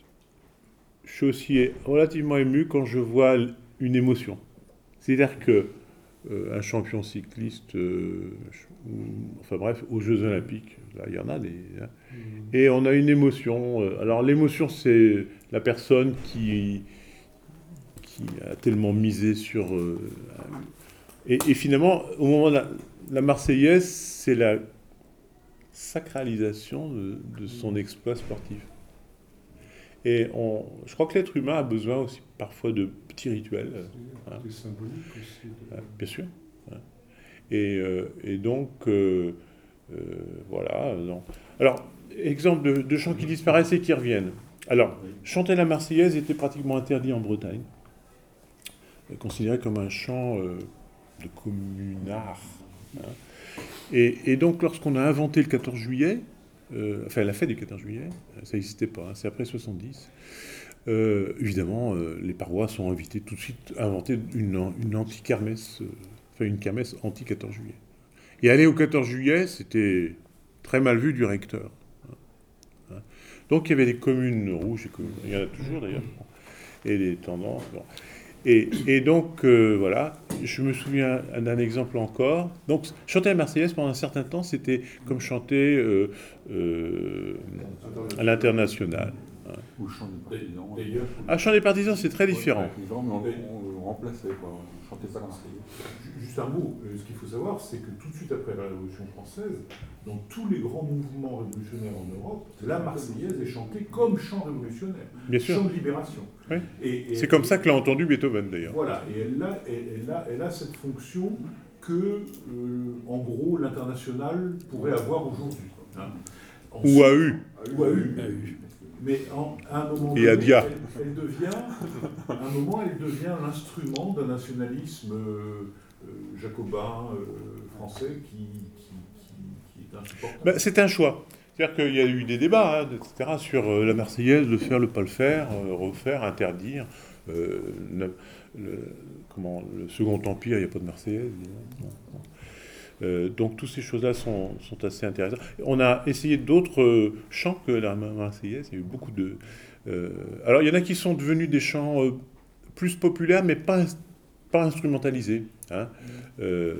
je suis aussi relativement ému quand je vois une émotion. C'est-à-dire que euh, un champion cycliste, euh, ou- enfin bref, aux Jeux Olympiques, là il y en a des. Hein, et on a une émotion. euh, Alors l'émotion, c'est la personne qui, qui a tellement misé sur. euh, et, et finalement, au moment de la, la Marseillaise, c'est la sacralisation de, de son exploit sportif. Et on, je crois que l'être humain a besoin aussi parfois de petits rituels, C'est hein. c'est symbolique aussi. de- euh, bien sûr. Hein. Et, euh, et donc, euh, euh, voilà. non. Alors, exemple de, de chants qui disparaissent et qui reviennent. Alors, chanter la Marseillaise était pratiquement interdit en Bretagne, euh, considéré comme un chant euh, de communard. Hein. Et, et donc, lorsqu'on a inventé le quatorze juillet, euh, enfin la fête du quatorze juillet, ça n'existait pas, hein, c'est après soixante-dix, euh, évidemment, euh, les paroisses ont invité tout de suite à inventer une, une anti-kermesse, euh, enfin une kermesse anti-quatorze juillet. Et aller au quatorze juillet, c'était très mal vu du recteur. Hein. Donc il y avait des communes rouges, et communes- il y en a toujours d'ailleurs, et des tendances. Bon. Et, et donc, euh, voilà, je me souviens d'un exemple encore. Donc, chanter la Marseillaise pendant un certain temps, c'était comme chanter euh, euh, à l'international. Ou chant des partisans. D'ailleurs, Ah, chant des partisans, c'est très différent. Mais on, on, on remplaçait, quoi. On chantait pas la Marseillaise. ju- juste un mot, euh, ce qu'il faut savoir, c'est que tout de suite après la Révolution française, dans tous les grands mouvements révolutionnaires en Europe, la Marseillaise est chantée comme chant révolutionnaire, Bien sûr. chant de libération. Oui. Et- et- C'est comme ça que l'a entendu Beethoven, d'ailleurs. Voilà, et elle a, elle, elle a, elle a cette fonction que, euh, en gros, l'international pourrait avoir aujourd'hui. Hein. Ou a eu. Ou a eu. Mais en- à un moment Et donné, à Dia. elle, elle devient, à un moment, elle devient l'instrument d'un nationalisme euh, euh, jacobin euh, français qui, qui, qui- qui est insupportable. Ben, c'est un choix. C'est-à-dire qu'il y a eu des débats, hein, et cetera, sur euh, la Marseillaise, le faire, le pas le faire, euh, refaire, interdire. Euh, le, le- comment, le Second Empire, il n'y a pas de Marseillaise, évidemment. Non, non. Euh, donc toutes ces choses-là sont, sont assez intéressantes. On a essayé d'autres euh, chants que la Marseillaise. Il y a eu beaucoup de. euh, alors il y en a qui sont devenus des chants euh, plus populaires, mais pas, pas instrumentalisés. Hein. Euh,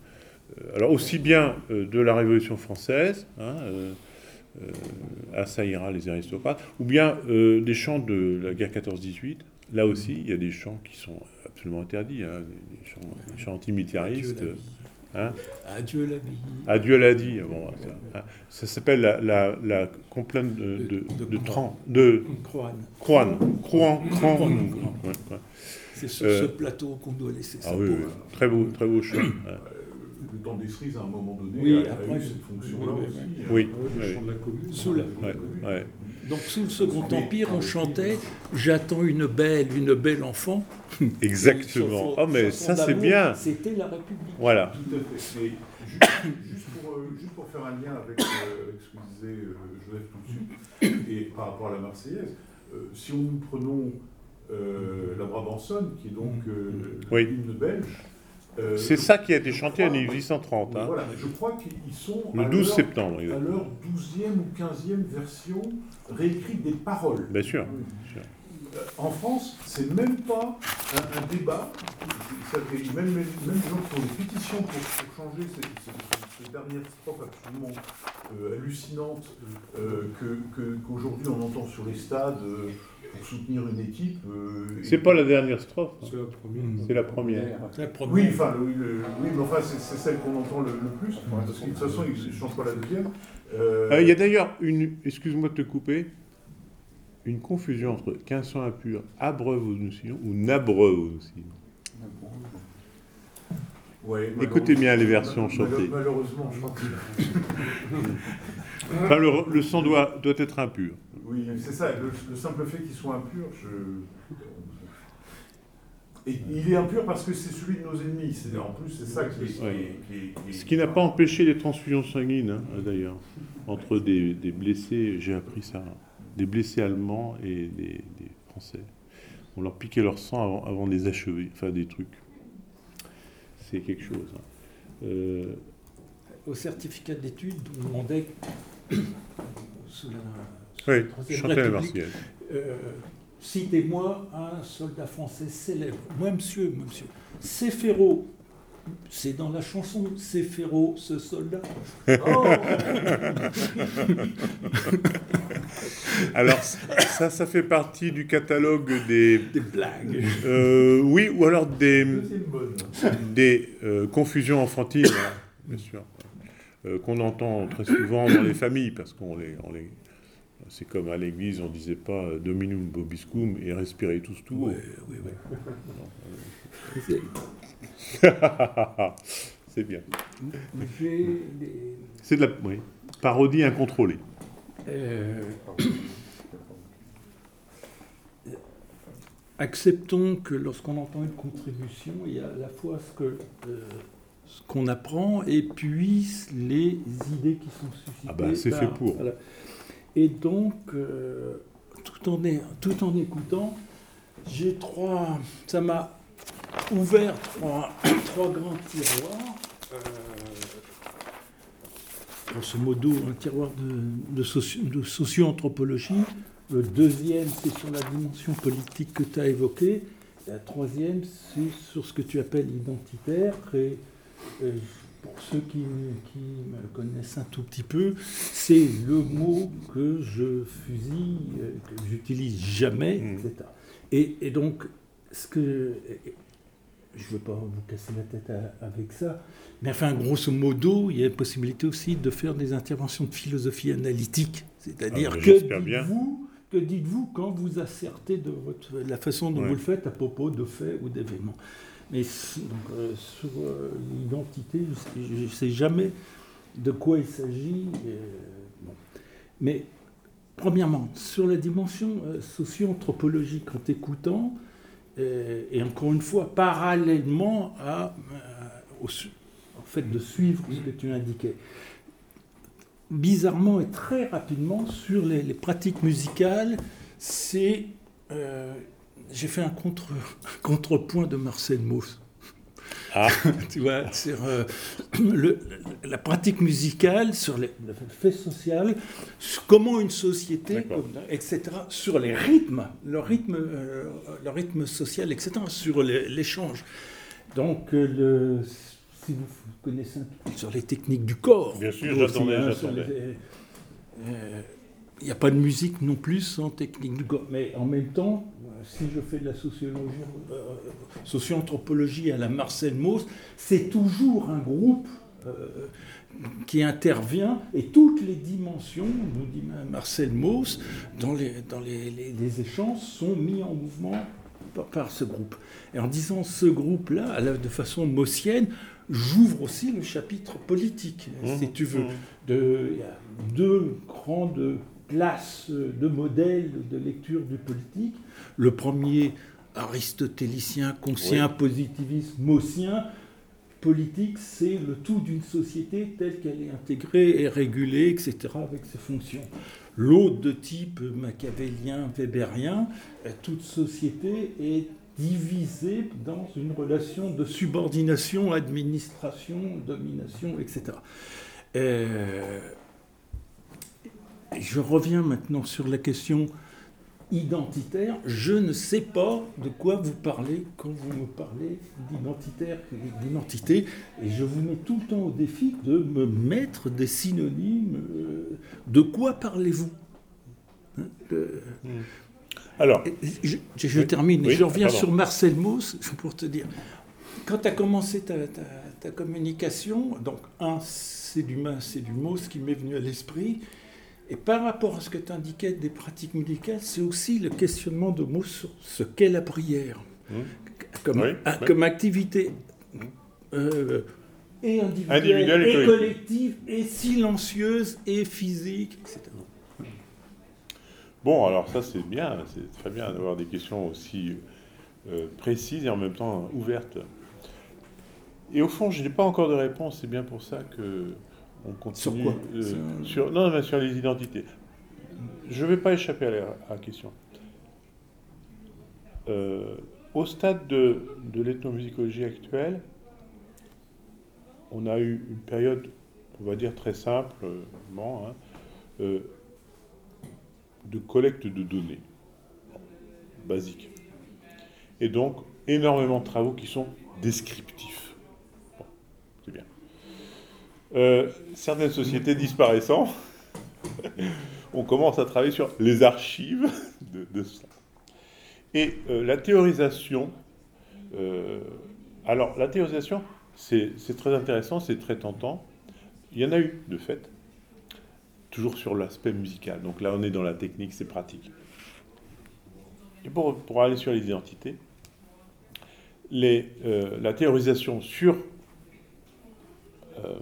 alors aussi bien euh, de la Révolution française, hein, euh, euh, à ça ira les aristocrates, ou bien euh, des chants de la guerre quatorze dix-huit. Là aussi, il y a des chants qui sont absolument interdits, hein, des chants, des chants antimilitaristes. Hein. Adieu la vie. Adieu l'a dit. Bon, ça, hein. Ça s'appelle la, la, la complainte de, de, De- de, de Tran- de Croane. Croane. Croan, Cran. Croan. Ouais, ouais. C'est sur Euh, ce plateau qu'on doit laisser Ah sa oui, peau. oui, très beau, très beau chant. Hein. Euh, Le temps des cerises, à un moment donné, Oui, a, a après, eu cette fonction-là oui, oui, aussi. hein. Oui. Le oui. chant de la commune. Sous la- Ouais, ouais. Donc sous le Second Empire, on chantait « J'attends une belle, une belle enfant ». Exactement. Oh, mais ça, c'est bien. C'était la République. Voilà. Tout à fait. Mais ju- juste, pour, euh, juste pour faire un lien avec, euh, avec ce que disait euh, Joseph tout de suite, et par rapport à la Marseillaise, euh, si on nous prenons euh, la Brabançonne, qui est donc euh, Oui. l'hymne belge, euh, C'est ça qui a été chanté en mille huit cent trente, hein, voilà, je crois qu'ils sont le à douze leur- septembre. à exactement. leur douzième ou quinzième version réécrite des paroles. Bien sûr. Euh, En France, c'est même pas un, un débat. Ça fait même, même, même les gens qui font des pétitions pour, pour changer ces, ces- ces dernières strophes absolument euh, hallucinantes euh, que- que- qu'aujourd'hui on entend sur les stades euh, pour soutenir une équipe. euh, C'est et- pas la dernière strophe, hein. C'est la première. C'est la première. La première. Oui, enfin, le- le- oui, mais enfin, c'est c'est celle qu'on entend le, le plus. Parce que de toute façon, ils ne changent pas la deuxième. Euh, Euh, Il y a d'ailleurs une, excuse-moi de te couper, une confusion entre quinze cents impurs, abreuve aux nocillons ou n'abreuve aux nocillons. Ouais, Écoutez bien les versions mal- chantées. Malheureusement, je crois que... Enfin, le, le sang doit, doit être impur. Oui, c'est ça, le, le simple fait qu'il soit impur, je... Et il est impur parce que c'est celui de nos ennemis. C'est, en plus, c'est ça qui est... qui est- Ouais. qui est- qui est- Ce qui n'a pas empêché les transfusions sanguines, hein, d'ailleurs, entre des, des blessés, j'ai appris ça, des blessés allemands et des, des Français. On leur piquait leur sang avant, avant de les achever, enfin des trucs. C'est quelque chose. hein. Euh, Au certificat d'études, on demandait, sous la, sous oui, la Troisième chanter la République, Marseillaise. euh, citez-moi un soldat français célèbre. Moi, monsieur, moi, monsieur, Céphéro. C'est dans la chanson Céphéro, ce soldat. Oh Alors, ça, ça fait partie du catalogue des... Des blagues. euh, oui, ou alors des, C'est une bonne. des euh, confusions enfantines, hein, bien sûr, euh, qu'on entend très souvent dans les familles, parce qu'on les... On les c'est comme à l'église, on ne disait pas euh, Dominum Vobiscum et respirez tous tout haut. Oui, oui, oui. C'est bien. J'ai des- C'est de la oui, parodie incontrôlée. Euh, acceptons que lorsqu'on entend une contribution, il y a à la fois ce que euh, ce qu'on apprend et puis les idées qui sont suscitées. Ah bah, c'est par- fait pour. voilà. Et donc, euh, tout, en est- tout en écoutant, j'ai trois. Ça m'a ouvert trois, trois grands tiroirs. Euh, grosso modo, un tiroir de, de, socio, de socio-anthropologie. Le deuxième, c'est sur la dimension politique que tu as évoquée. La troisième, c'est sur ce que tu appelles identitaire. Et, et pour ceux qui, qui me connaissent un tout petit peu, c'est le mot que je fusille, euh, que j'utilise jamais, Mmh. et cetera. Et, et donc, ce que... Je ne veux pas vous casser la tête à- avec ça, mais enfin, grosso modo, il y a la possibilité aussi de faire des interventions de philosophie analytique. C'est-à-dire Ah, mais que j'espère bien. dites-vous, que dites-vous quand vous assertez de votre, la façon dont Ouais. vous le faites à propos de faits ou d'événements. Mais c- donc, euh, sur euh, l'identité, je ne sais jamais de quoi il s'agit. euh, bon. Mais premièrement, sur la dimension euh, socio-anthropologique, en t'écoutant, euh, et encore une fois, parallèlement à, euh, au, su- au fait de suivre ce que tu indiquais, bizarrement et très rapidement, sur les, les pratiques musicales, c'est... euh, j'ai fait un, contre, un contrepoint de Marcel Mauss. Ah. Tu vois, sur euh, le, la pratique musicale, sur les, le fait social, sur comment une société, D'accord. comme- et cetera, sur les rythmes, le rythme, euh, le rythme social, et cetera, sur les- l'échange. Donc, euh, le, si vous connaissez un peu sur les techniques du corps, Bien sûr, aussi, j'attendais, hein, sur j'attendais. les- euh, il n'y a pas de musique non plus sans technique du corps. Mais en même temps, euh, si je fais de la sociologie, euh, socio-anthropologie à la Marcel Mauss, c'est toujours un groupe euh, qui intervient et toutes les dimensions, nous dit Marcel Mauss, dans les, dans les, les- les échanges sont mis en mouvement par, par ce groupe. Et en disant ce groupe-là, à la- de façon maussienne, j'ouvre aussi le chapitre politique, Mmh, si tu veux. mmh. De, il y a deux grandes places de modèles de lecture du politique. Le premier, aristotélicien, conscient, positiviste, maussien. Politique, c'est le tout d'une société telle qu'elle est intégrée et régulée, et cetera, avec ses fonctions. L'autre, de type machiavélien, weberien, euh, toute société est divisée dans une relation de subordination, administration, domination, et cetera. Euh, je reviens maintenant sur la question identitaire. Je ne sais pas de quoi vous parlez quand vous me parlez d'identitaire et d'identité, et je vous mets tout le temps au défi de me mettre des synonymes. Euh, de quoi parlez-vous Hein, de- Alors, je, je- je Oui. termine. Oui, Je reviens pardon. sur Marcel Mauss pour te dire. Quand tu as commencé ta, ta- ta communication, donc un, c'est du, Ma- c'est du Mauss qui m'est venu à l'esprit. Et par rapport à ce que tu indiquais des pratiques médicales, c'est aussi le questionnement de Mauss sur ce qu'est la prière. Mmh. Comme, Oui, a- oui. comme activité euh, et individuelle, Individuelle et et collective. collective, et silencieuse, et physique, et cetera. Bon, alors ça c'est bien, c'est très bien d'avoir des questions aussi euh, précises et en même temps ouvertes. Et au fond, je n'ai pas encore de réponse, c'est bien pour ça que on continue. Sur quoi euh, Sur- sur, non, mais sur les identités. Je ne vais pas échapper à la, à la question. Euh, au stade de, de l'ethnomusicologie actuelle, on a eu une période, on va dire très simplement, hein, euh, de collecte de données, basique. Et donc, énormément de travaux qui sont descriptifs. Bon, c'est bien. Euh, certaines sociétés disparaissant, on commence à travailler sur les archives de, de ça. Et euh, la théorisation, euh, alors la théorisation, c'est, c'est très intéressant, c'est très tentant. Il y en a eu, de fait, toujours sur l'aspect musical. Donc là, on est dans la technique, c'est pratique. Et pour, pour aller sur les identités, les, euh, la théorisation sur euh,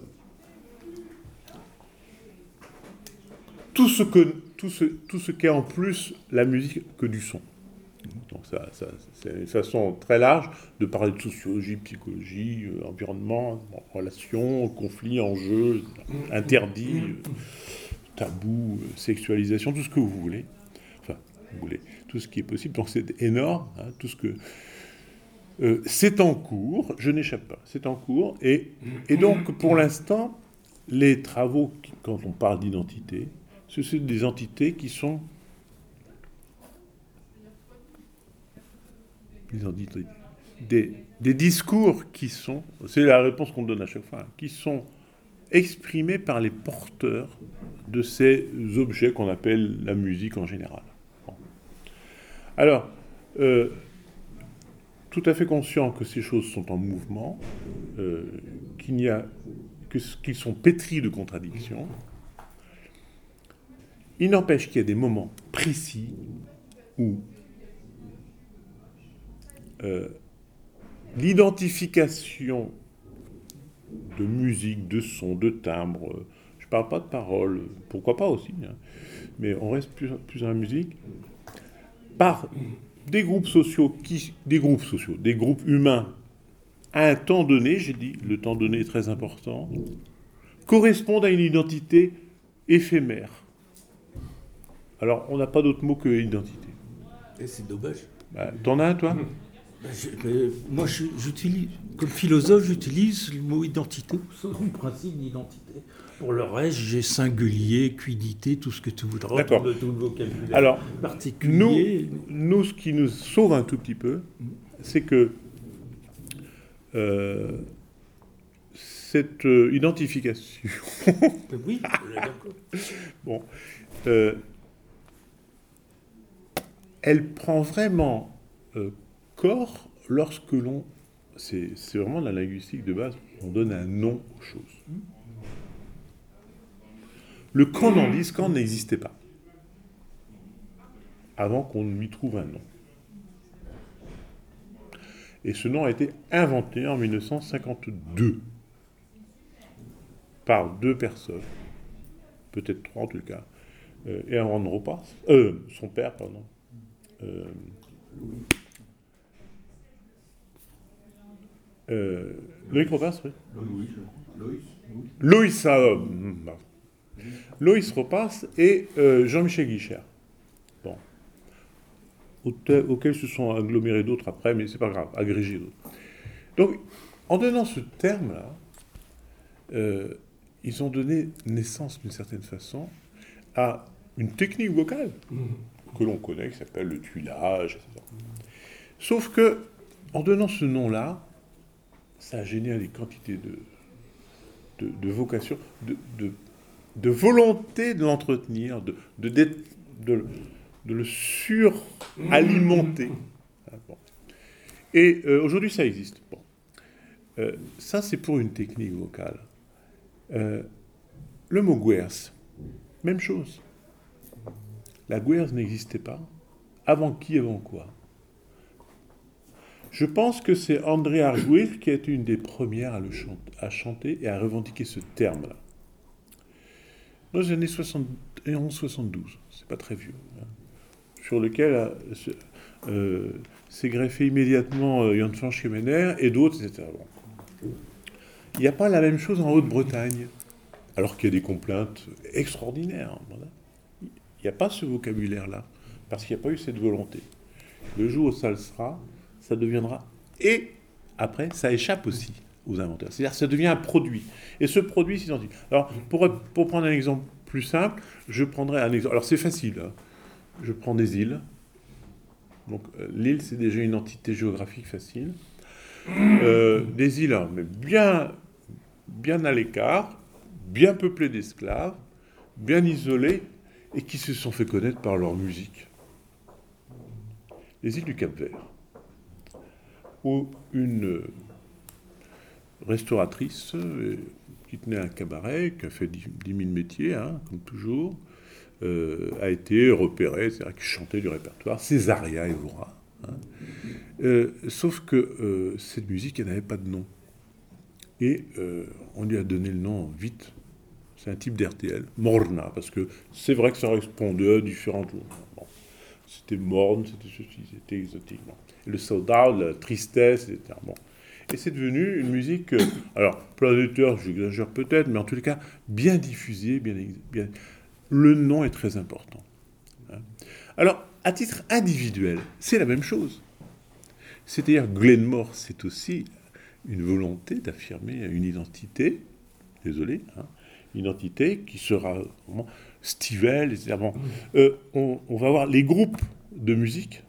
tout ce que tout ce, tout ce qu'est en plus la musique que du son. Donc ça, ça, c'est une façon très large de parler de sociologie, psychologie, euh, environnement, relations, conflits, enjeux, interdits, euh, tabous, euh, sexualisation, tout ce que vous voulez. Enfin, vous voulez, tout ce qui est possible. Donc c'est énorme, hein, tout ce que... Euh, c'est en cours, je n'échappe pas, c'est en cours. Et, et donc, pour l'instant, les travaux, qui, quand on parle d'identité, ce sont des entités qui sont... Des, entités, des, des discours qui sont... C'est la réponse qu'on donne à chaque fois, hein, qui sont exprimés par les porteurs de ces objets qu'on appelle la musique en général. Bon. Alors... Euh, tout à fait conscient que ces choses sont en mouvement, euh, qu'il n'y a que, qu'ils sont pétris de contradictions. Il n'empêche qu'il y a des moments précis où euh, l'identification de musique, de son, de timbre, je ne parle pas de paroles, pourquoi pas aussi, hein, mais on reste plus, plus dans la musique, par des groupes sociaux, qui, des groupes sociaux, des groupes humains, à un temps donné, j'ai dit, le temps donné est très important, correspondent à une identité éphémère. Alors, on n'a pas d'autre mot que identité. Et c'est dommage. Bah, t'en as un, toi ? Ben, je, ben, moi, je, j'utilise, comme philosophe, j'utilise le mot identité, c'est le principe d'identité. Pour le reste, j'ai singulier, quiddité, tout ce que tu voudras. D'accord. Tout le vocabulaire Alors, particulier. Nous, nous, ce qui nous sauve un tout petit peu, c'est que euh, cette euh, identification... Oui, d'accord. bon, euh, elle prend vraiment euh, corps lorsque l'on... C'est, c'est vraiment la linguistique de base, on donne un nom aux choses. Le quand dans le disque n'existait pas, avant qu'on lui trouve un nom. Et ce nom a été inventé en mille neuf cent cinquante-deux par deux personnes, peut-être trois en tout cas, euh, et Erwin Ropas, euh, son père, pardon, euh, euh, Loïc Ropas, oui. Loïs. Loïs. Loïs, ah, Loïs Ropas et euh, Jean-Michel Guichard. Bon. Autel, auxquels se sont agglomérés d'autres après, mais c'est pas grave, agrégés d'autres. Donc, en donnant ce terme-là, euh, ils ont donné naissance, d'une certaine façon, à une technique vocale que l'on connaît, qui s'appelle le tuilage, et cetera. Sauf que, en donnant ce nom-là, ça a généré des quantités de, de, de vocation, de, de, de volonté de l'entretenir, de, de, de, de, de le suralimenter. Bon. Et euh, aujourd'hui, ça existe. Bon. Euh, ça, c'est pour une technique vocale. Euh, le mot guers, même chose. La guers n'existait pas. Avant qui, avant quoi ? Je pense que c'est André Arguil qui a été une des premières à, le chante, à chanter et à revendiquer ce terme-là. Dans les années soixante-onze soixante-douze, c'est pas très vieux, hein, sur lequel euh, euh, s'est greffé immédiatement euh, Jan van Schemener et d'autres, et cetera. Bon. Il n'y a pas la même chose en Haute-Bretagne, alors qu'il y a des complaintes extraordinaires. Hein, voilà. Il n'y a pas ce vocabulaire-là, parce qu'il n'y a pas eu cette volonté. Le jour où ça le sera, ça deviendra... Et après, ça échappe aussi aux inventeurs. C'est-à-dire que ça devient un produit. Et ce produit s'identifie. Alors, pour, pour prendre un exemple plus simple, je prendrai un exemple... Alors, c'est facile. Hein. Je prends des îles. Donc, euh, l'île, c'est déjà une entité géographique facile. Euh, des îles, hein, mais bien, bien à l'écart, bien peuplées d'esclaves, bien isolées, et qui se sont fait connaître par leur musique. Les îles du Cap-Vert, où une restauratrice euh, qui tenait un cabaret, qui a fait dix mille métiers, hein, comme toujours, euh, a été repérée, c'est-à-dire qui chantait du répertoire, Césaria Evora. Hein. Euh, sauf que euh, cette musique, elle n'avait pas de nom. Et euh, on lui a donné le nom vite. C'est un type d'R T L, Morna, parce que c'est vrai que ça répondait à différentes choses. Bon. C'était morne, c'était ceci, c'était exotique. Bon. Et le soldat, la tristesse, et cetera. Bon. Et c'est devenu une musique, euh, alors, planétaire, j'exagère peut-être, mais en tous les cas, bien diffusée, bien, bien... Le nom est très important. Hein. Alors, à titre individuel, c'est la même chose. C'est-à-dire, Glenmore, c'est aussi une volonté d'affirmer une identité, désolé, hein, une identité qui sera vraiment Stivell, et cetera. Bon, euh, on, on va voir, les groupes de musique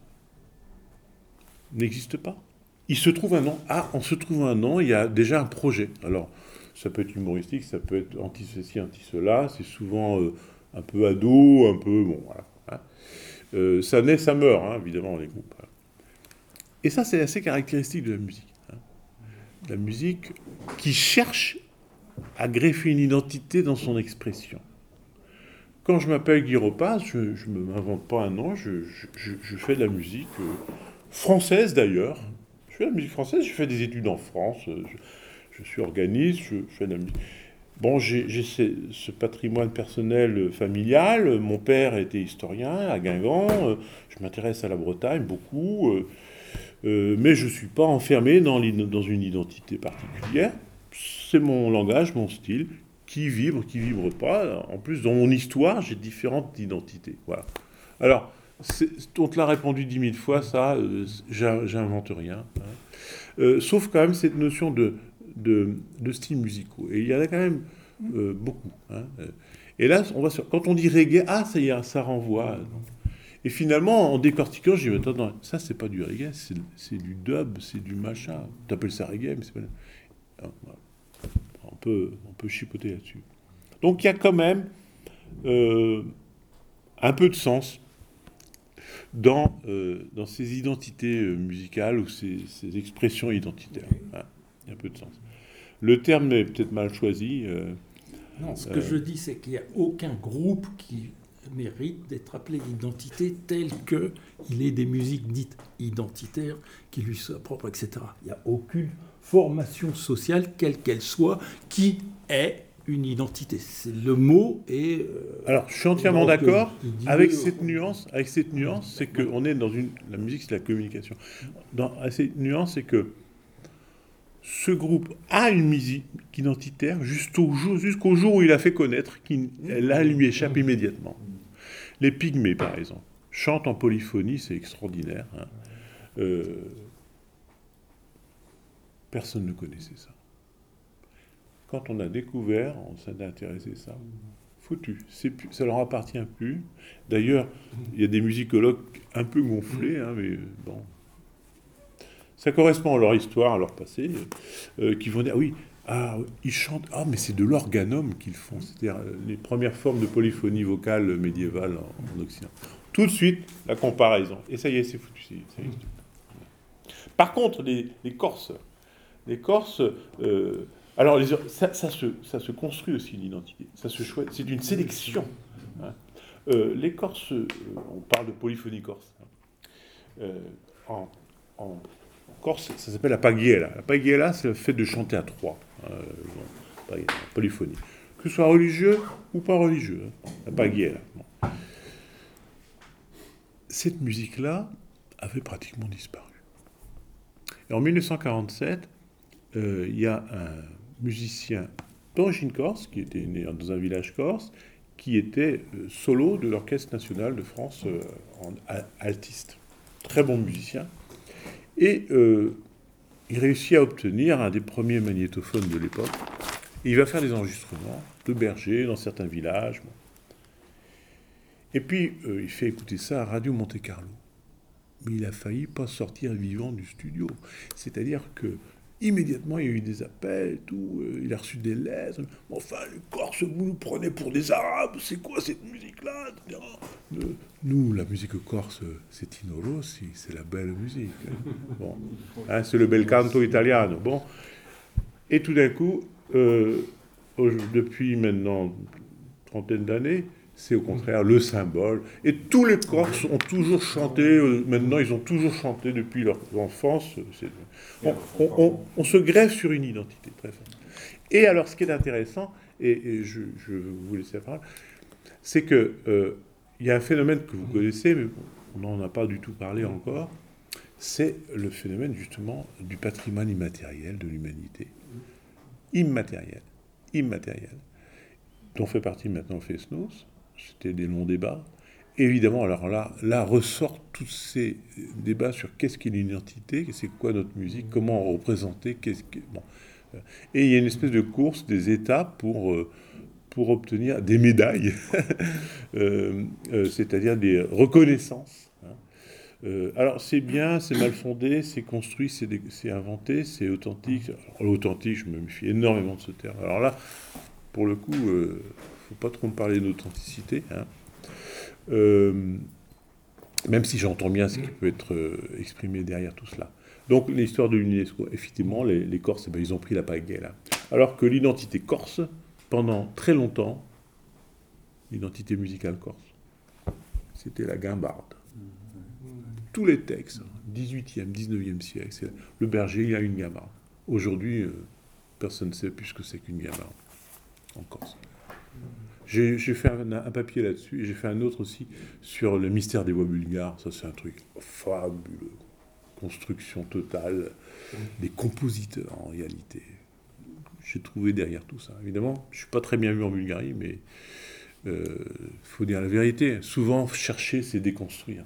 n'existent pas. Il se trouve un nom. Ah, on se trouve un nom, il y a déjà un projet. Alors, ça peut être humoristique, ça peut être anti-ceci, anti-cela, c'est souvent euh, un peu ado, un peu... Bon, voilà. Hein. Euh, ça naît, ça meurt, hein, évidemment, les groupes. Hein. Et ça, c'est assez caractéristique de la musique. Hein. La musique qui cherche à greffer une identité dans son expression. Quand je m'appelle Guy Repas, je ne m'invente pas un nom, je, je, je fais de la musique euh, française d'ailleurs. Je fais de la musique française, je fais des études en France, je, je suis organiste, je, je fais de la musique. Bon, j'ai, j'ai ce, ce patrimoine personnel familial, mon père était historien à Guingamp, euh, je m'intéresse à la Bretagne beaucoup, euh, euh, mais je ne suis pas enfermé dans, dans une identité particulière. C'est mon langage, mon style, qui vibre, qui vibre pas. En plus, dans mon histoire, j'ai différentes identités. Voilà. Alors, on te l'a répondu dix mille fois, ça, euh, j'invente rien. Hein. Euh, sauf quand même cette notion de, de, de styles musicaux. Et il y en a quand même euh, beaucoup. Hein. Et là, on va sur, quand on dit reggae, ah, ça y est, ça renvoie. Et finalement, en décortiquant, je dis, attends, non, ça, c'est pas du reggae, c'est, c'est du dub, c'est du machin. Tu appelles ça reggae, mais c'est pas... Voilà. On peut, on peut chipoter là-dessus. Donc il y a quand même euh, un peu de sens dans, euh, dans ces identités musicales ou ces, ces expressions identitaires. Hein, il y a un peu de sens. Le terme est peut-être mal choisi. Euh, non, ce euh, que je dis, c'est qu'il n'y a aucun groupe qui mérite d'être appelé d'identité telle qu'il ait des musiques dites identitaires qui lui soient propres, et cetera. Il n'y a aucune formation sociale, quelle qu'elle soit, qui est une identité. C'est le mot et... Euh, Alors, je suis entièrement d'accord avec cette nuance. Avec cette nuance, c'est qu'on est dans une... La musique, c'est la communication. Dans cette nuance, c'est que ce groupe a une musique identitaire jusqu'au jour, jusqu'au jour où il a fait connaître, qui, là, elle lui échappe immédiatement. Les Pygmées, par exemple, chantent en polyphonie, c'est extraordinaire. Hein. Euh, personne ne connaissait ça. Quand on a découvert, on s'est intéressé à ça, foutu. C'est plus, ça leur appartient plus. D'ailleurs, il y a des musicologues un peu gonflés, hein, mais bon... Ça correspond à leur histoire, à leur passé, euh, qui vont dire, ah oui, ah, ils chantent, ah, mais c'est de l'organum qu'ils font, c'est-à-dire les premières formes de polyphonie vocale médiévale en, en Occident. Tout de suite, la comparaison. Et ça y est, c'est foutu. C'est, ça y est. Par contre, les, les Corses, les Corses, euh, alors les, ça, ça, se, ça se construit aussi une identité, ça se choisit, c'est une sélection. Hein. Euh, les Corses, euh, on parle de polyphonie corse, hein. euh, en, en Corse, ça s'appelle la paghiera. La paghiera, c'est le fait de chanter à trois, euh, bon, polyphonie. Que ce soit religieux ou pas religieux, hein, la paghiera. Bon. Cette musique-là avait pratiquement disparu. Et en mille neuf cent quarante-sept, euh, il y a un musicien d'origine corse, qui était né dans un village corse, qui était euh, solo de l'Orchestre national de France euh, en altiste. Très bon musicien. Et euh, il réussit à obtenir un des premiers magnétophones de l'époque. Et il va faire des enregistrements de berger dans certains villages. Bon. Et puis, euh, il fait écouter ça à Radio Monte Carlo. Mais il a failli pas sortir vivant du studio. C'est-à-dire que immédiatement, il y a eu des appels, tout, euh, il a reçu des lettres. Enfin, les Corses, vous nous prenez pour des Arabes, c'est quoi cette musique-là, et cetera. Euh, nous, la musique corse, c'est Tino Rossi, c'est la belle musique. Bon. Hein, c'est le bel canto italiano. Bon. Et tout d'un coup, euh, depuis maintenant une trentaine d'années, c'est au contraire le symbole. Et tous les Corses ont toujours chanté, euh, maintenant ils ont toujours chanté depuis leur enfance. On, on, on, on se greffe sur une identité très forte. Et alors ce qui est intéressant, et, et je, je vous laisse la parole, c'est qu'il euh, y a un phénomène que vous connaissez, mais on n'en a pas du tout parlé encore, c'est le phénomène justement du patrimoine immatériel de l'humanité. Immatériel. Immatériel. Dont fait partie maintenant Fesnos. C'était des longs débats. Évidemment, alors là, là ressortent tous ces débats sur qu'est-ce qu'est l'identité, c'est quoi notre musique, comment représenter, qu'est-ce que... Bon. Et il y a une espèce de course des États pour, pour obtenir des médailles, euh, euh, c'est-à-dire des reconnaissances. Hein. Euh, alors c'est bien, c'est mal fondé, c'est construit, c'est, des, c'est inventé, c'est authentique. Alors, authentique, je me méfie énormément de ce terme. Alors là, pour le coup... Euh, il ne faut pas trop me parler d'authenticité, hein. euh, même si j'entends bien ce qui peut être euh, exprimé derrière tout cela. Donc l'histoire de l'UNESCO, effectivement, les, les Corses, eh bien, ils ont pris la pagaie, alors que l'identité corse, pendant très longtemps, l'identité musicale corse, c'était la guimbarde. Tous les textes, dix-huitième, dix-neuvième siècle, c'est le berger, il a une guimbarde. Aujourd'hui, euh, personne ne sait plus ce que c'est qu'une guimbarde en Corse. J'ai, j'ai fait un, un papier là-dessus, et j'ai fait un autre aussi sur le mystère des voix bulgares. Ça, c'est un truc fabuleux. Construction totale des compositeurs, en réalité. J'ai trouvé derrière tout ça. Évidemment, je ne suis pas très bien vu en Bulgarie, mais il euh, faut dire la vérité. Souvent, chercher, c'est déconstruire.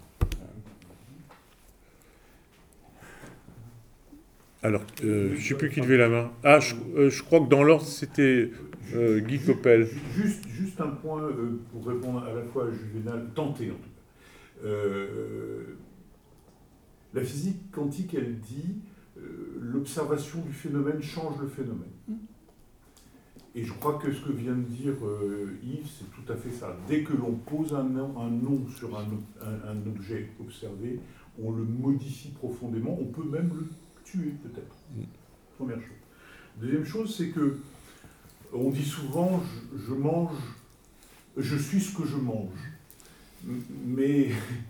Alors, euh, je ne sais plus qui levait la main. Ah, je, euh, je crois que dans l'ordre, c'était euh, Guy Coppel. Juste, juste un point euh, pour répondre à la fois à Juvénal, tenter en tout cas. Euh, la physique quantique, elle dit euh, l'observation du phénomène change le phénomène. Et je crois que ce que vient de dire euh, Yves, c'est tout à fait ça. Dès que l'on pose un nom, un nom sur un, un, un objet observé, on le modifie profondément, on peut même le tuer peut-être. Première chose. Deuxième chose, c'est que on dit souvent je, je mange, je suis ce que je mange. Mais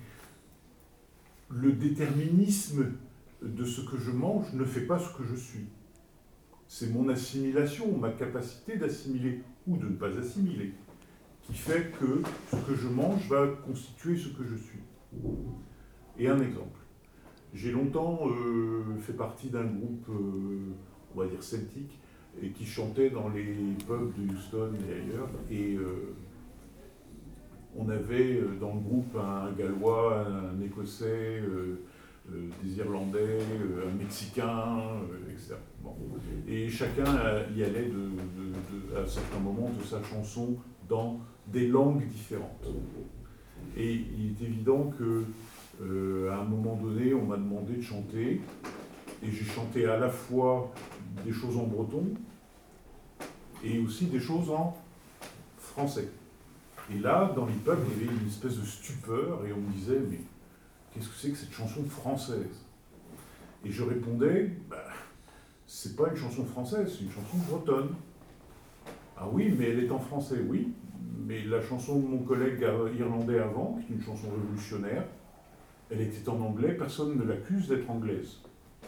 le déterminisme de ce que je mange ne fait pas ce que je suis. C'est mon assimilation, ma capacité d'assimiler ou de ne pas assimiler, qui fait que ce que je mange va constituer ce que je suis. Et un exemple. J'ai longtemps euh, fait partie d'un groupe, euh, on va dire celtique, et qui chantait dans les pubs de Houston et ailleurs. Et euh, on avait dans le groupe un Gallois, un Écossais, euh, euh, des Irlandais, euh, un Mexicain, euh, et cetera. Bon. Et chacun y allait de, de, de, à certains moments de sa chanson dans des langues différentes. Et il est évident que Euh, à un moment donné, on m'a demandé de chanter, et j'ai chanté à la fois des choses en breton et aussi des choses en français. Et là, dans les pubs, il y avait une espèce de stupeur, et on me disait, mais qu'est-ce que c'est que cette chanson française? Et je répondais, bah, c'est pas une chanson française, c'est une chanson bretonne. Ah oui, mais elle est en français, oui, mais la chanson de mon collègue irlandais avant, qui est une chanson révolutionnaire, elle était en anglais, personne ne l'accuse d'être anglaise.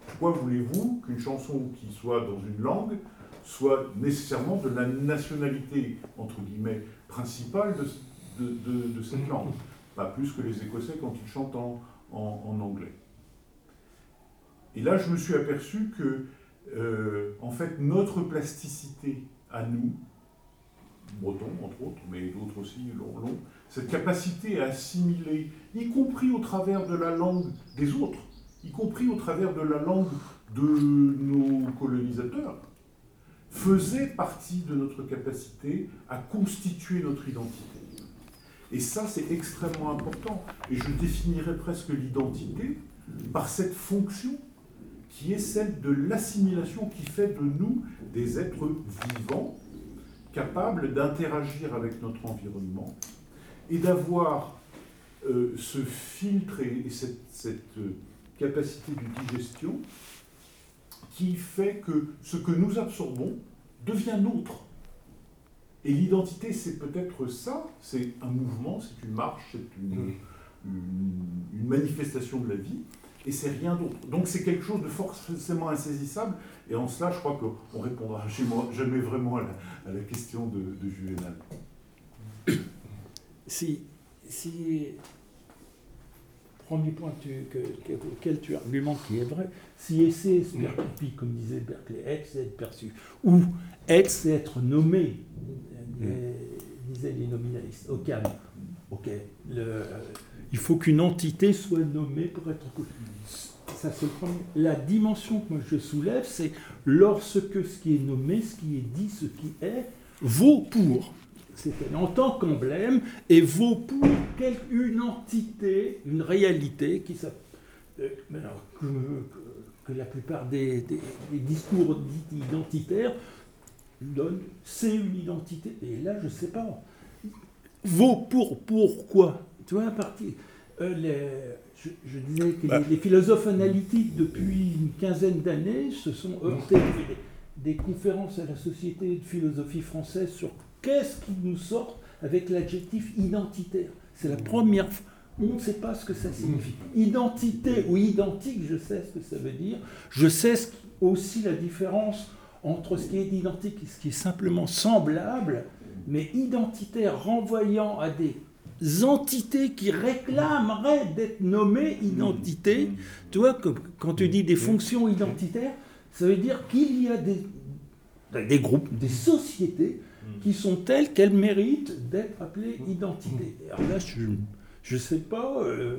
Pourquoi voulez-vous qu'une chanson qui soit dans une langue soit nécessairement de la nationalité, entre guillemets, principale de, de, de, de cette langue? Pas plus que les Écossais quand ils chantent en, en, en anglais. Et là, je me suis aperçu que, euh, en fait, notre plasticité à nous, Bretons entre autres, mais d'autres aussi, long, long, cette capacité à assimiler, y compris au travers de la langue des autres, y compris au travers de la langue de nos colonisateurs, faisait partie de notre capacité à constituer notre identité. Et ça, c'est extrêmement important. Et je définirais presque l'identité par cette fonction qui est celle de l'assimilation, qui fait de nous des êtres vivants, capables d'interagir avec notre environnement et d'avoir euh, ce filtre et, et cette, cette euh, capacité de digestion qui fait que ce que nous absorbons devient nôtre. Et l'identité, c'est peut-être ça, c'est un mouvement, c'est une marche, c'est une, une, une manifestation de la vie, et c'est rien d'autre. Donc c'est quelque chose de forcément insaisissable, et en cela, je crois qu'on ne répondra jamais vraiment à la, à la question de, de Juvénal. Si, si, premier point tu, que, que, auquel tu argumentes qui est vrai, si essayer se perpétue, comme disait Berkeley, être c'est être perçu, ou être c'est être nommé, disaient les nominalistes, au calme. Ok, le, il faut qu'une entité soit nommée pour être connue. Ça, c'est le premier. La dimension que moi je soulève, c'est lorsque ce qui est nommé, ce qui est dit, ce qui est, vaut pour, c'est-à-dire en tant qu'emblème, et vaut pour une entité, une réalité qui s'appelle, euh, que, que, que la plupart des, des, des discours dits identitaires donnent, c'est une identité. Et là, je ne sais pas. Vaut pour pourquoi? Tu vois, à partir. Euh, les, je, je disais que bah. les, les philosophes analytiques, depuis une quinzaine d'années, se sont heurtés des, des conférences à la Société de philosophie française sur qu'est-ce qui nous sort avec l'adjectif identitaire. C'est la première fois. On ne sait pas ce que ça signifie. Identité ou identique, je sais ce que ça veut dire. Je sais ce, aussi la différence entre ce qui est identique et ce qui est simplement semblable, mais identitaire, renvoyant à des entités qui réclameraient d'être nommées identités. Tu vois, quand tu dis des fonctions identitaires, ça veut dire qu'il y a des, des groupes, des sociétés qui sont telles qu'elles méritent d'être appelées identités. Alors là, je ne sais pas, euh,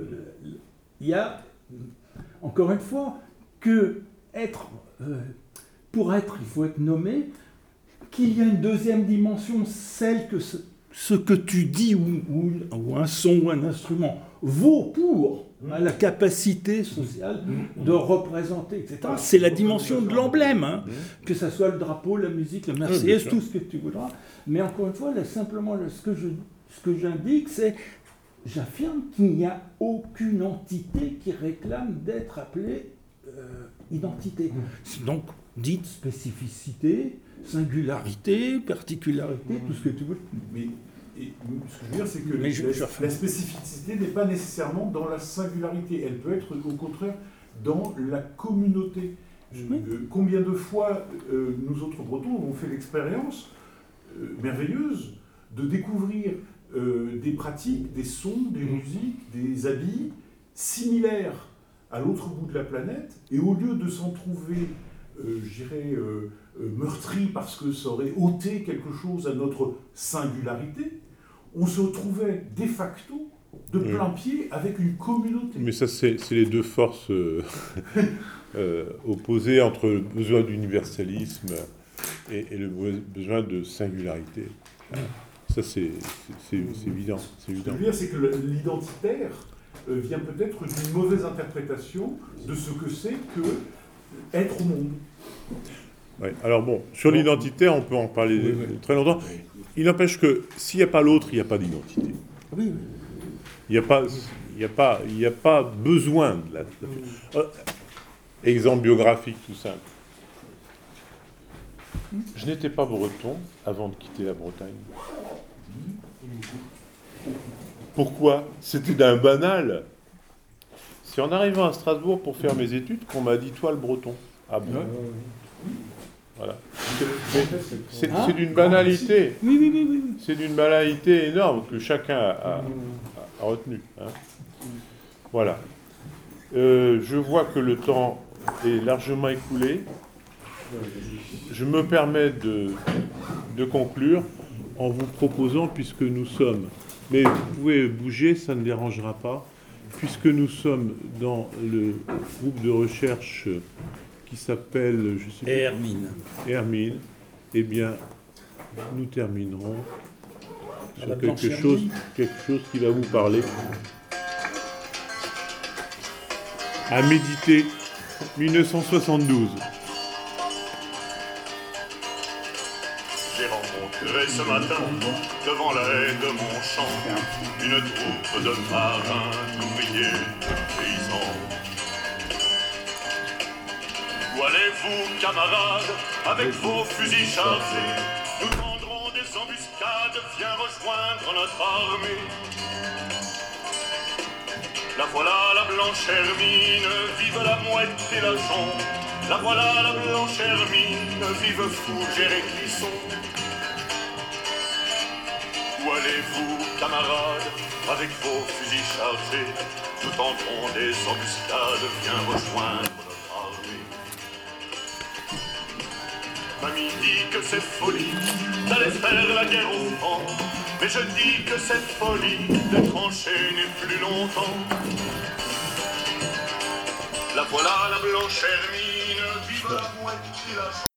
il y a, encore une fois, que être... Euh, pour être, il faut être nommé, qu'il y a une deuxième dimension, celle que ce, ce que tu dis ou, ou, ou un son ou un instrument vaut pour hein, la capacité sociale de représenter, et cetera. C'est la dimension de l'emblème, hein, que ce soit le drapeau, la musique, la Marseillaise, tout ce que tu voudras. Mais encore une fois, là, simplement, là, ce que je, ce que j'indique, c'est, j'affirme qu'il n'y a aucune entité qui réclame d'être appelée euh, identité. Donc, dite spécificité, singularité, particularité, tout ce que tu veux. Mais et, ce que je veux dire, c'est que Mais la, je, je la spécificité n'est pas nécessairement dans la singularité. Elle peut être, au contraire, dans la communauté. Oui. Euh, combien de fois, euh, nous autres Bretons, avons fait l'expérience euh, merveilleuse de découvrir euh, des pratiques, des sons, des musiques, des habits similaires à l'autre bout de la planète, et au lieu de s'en trouver Euh, je dirais, euh, euh, meurtri parce que ça aurait ôté quelque chose à notre singularité, on se trouvait de facto de plein pied avec une communauté. Mais ça, c'est, c'est les deux forces euh, euh, opposées entre le besoin d'universalisme et, et le besoin de singularité. Ça, c'est, c'est, c'est, c'est évident. C'est évident. Ce que je veux dire, c'est que l'identitaire euh, vient peut-être d'une mauvaise interprétation de ce que c'est que être au monde. Ouais. Alors bon, sur bon. l'identitaire, on peut en parler oui, oui. très longtemps. Il n'empêche que s'il n'y a pas l'autre, il n'y a pas d'identité. Oui, oui. Il n'y a pas, il n'y a pas, il n'y a pas besoin de la... Euh, exemple biographique tout simple. Je n'étais pas breton avant de quitter la Bretagne. Pourquoi ? C'était d'un banal. C'est en arrivant à Strasbourg pour faire mes études qu'on m'a dit toi le breton. Ah bon? Voilà. Mais c'est Ah, c'est d'une banalité. Oui, oui, oui, oui. oui. C'est d'une banalité énorme que chacun a, a, a retenu. Hein. Voilà. Euh, je vois que le temps est largement écoulé. Je me permets de, de conclure en vous proposant, puisque nous sommes, mais vous pouvez bouger, ça ne dérangera pas, puisque nous sommes dans le groupe de recherche qui s'appelle, je sais plus, Hermine. Hermine, eh bien, nous terminerons sur La quelque Blanche chose, Hermine. quelque chose qui va vous parler. À méditer, mille neuf cent soixante-douze. J'ai rencontré ce matin, devant la haie de mon champ, une troupe de marins, d'ouvriers, de paysans. Où allez-vous, camarades, avec vos fusils chargés? Nous tendrons des embuscades, viens rejoindre notre armée. La voilà, la blanche Hermine, vive la mouette et la jonc. La voilà, la blanche Hermine, vive Fougère et Clisson. Où allez-vous, camarades, avec vos fusils chargés? Nous tenterons des embuscades, viens rejoindre notre armée. Mamie dit que c'est folie d'aller faire la guerre aux francs, mais je dis que c'est folie d'être enchaîné plus longtemps. La voilà, la blanche Hermine, vive la mouette et la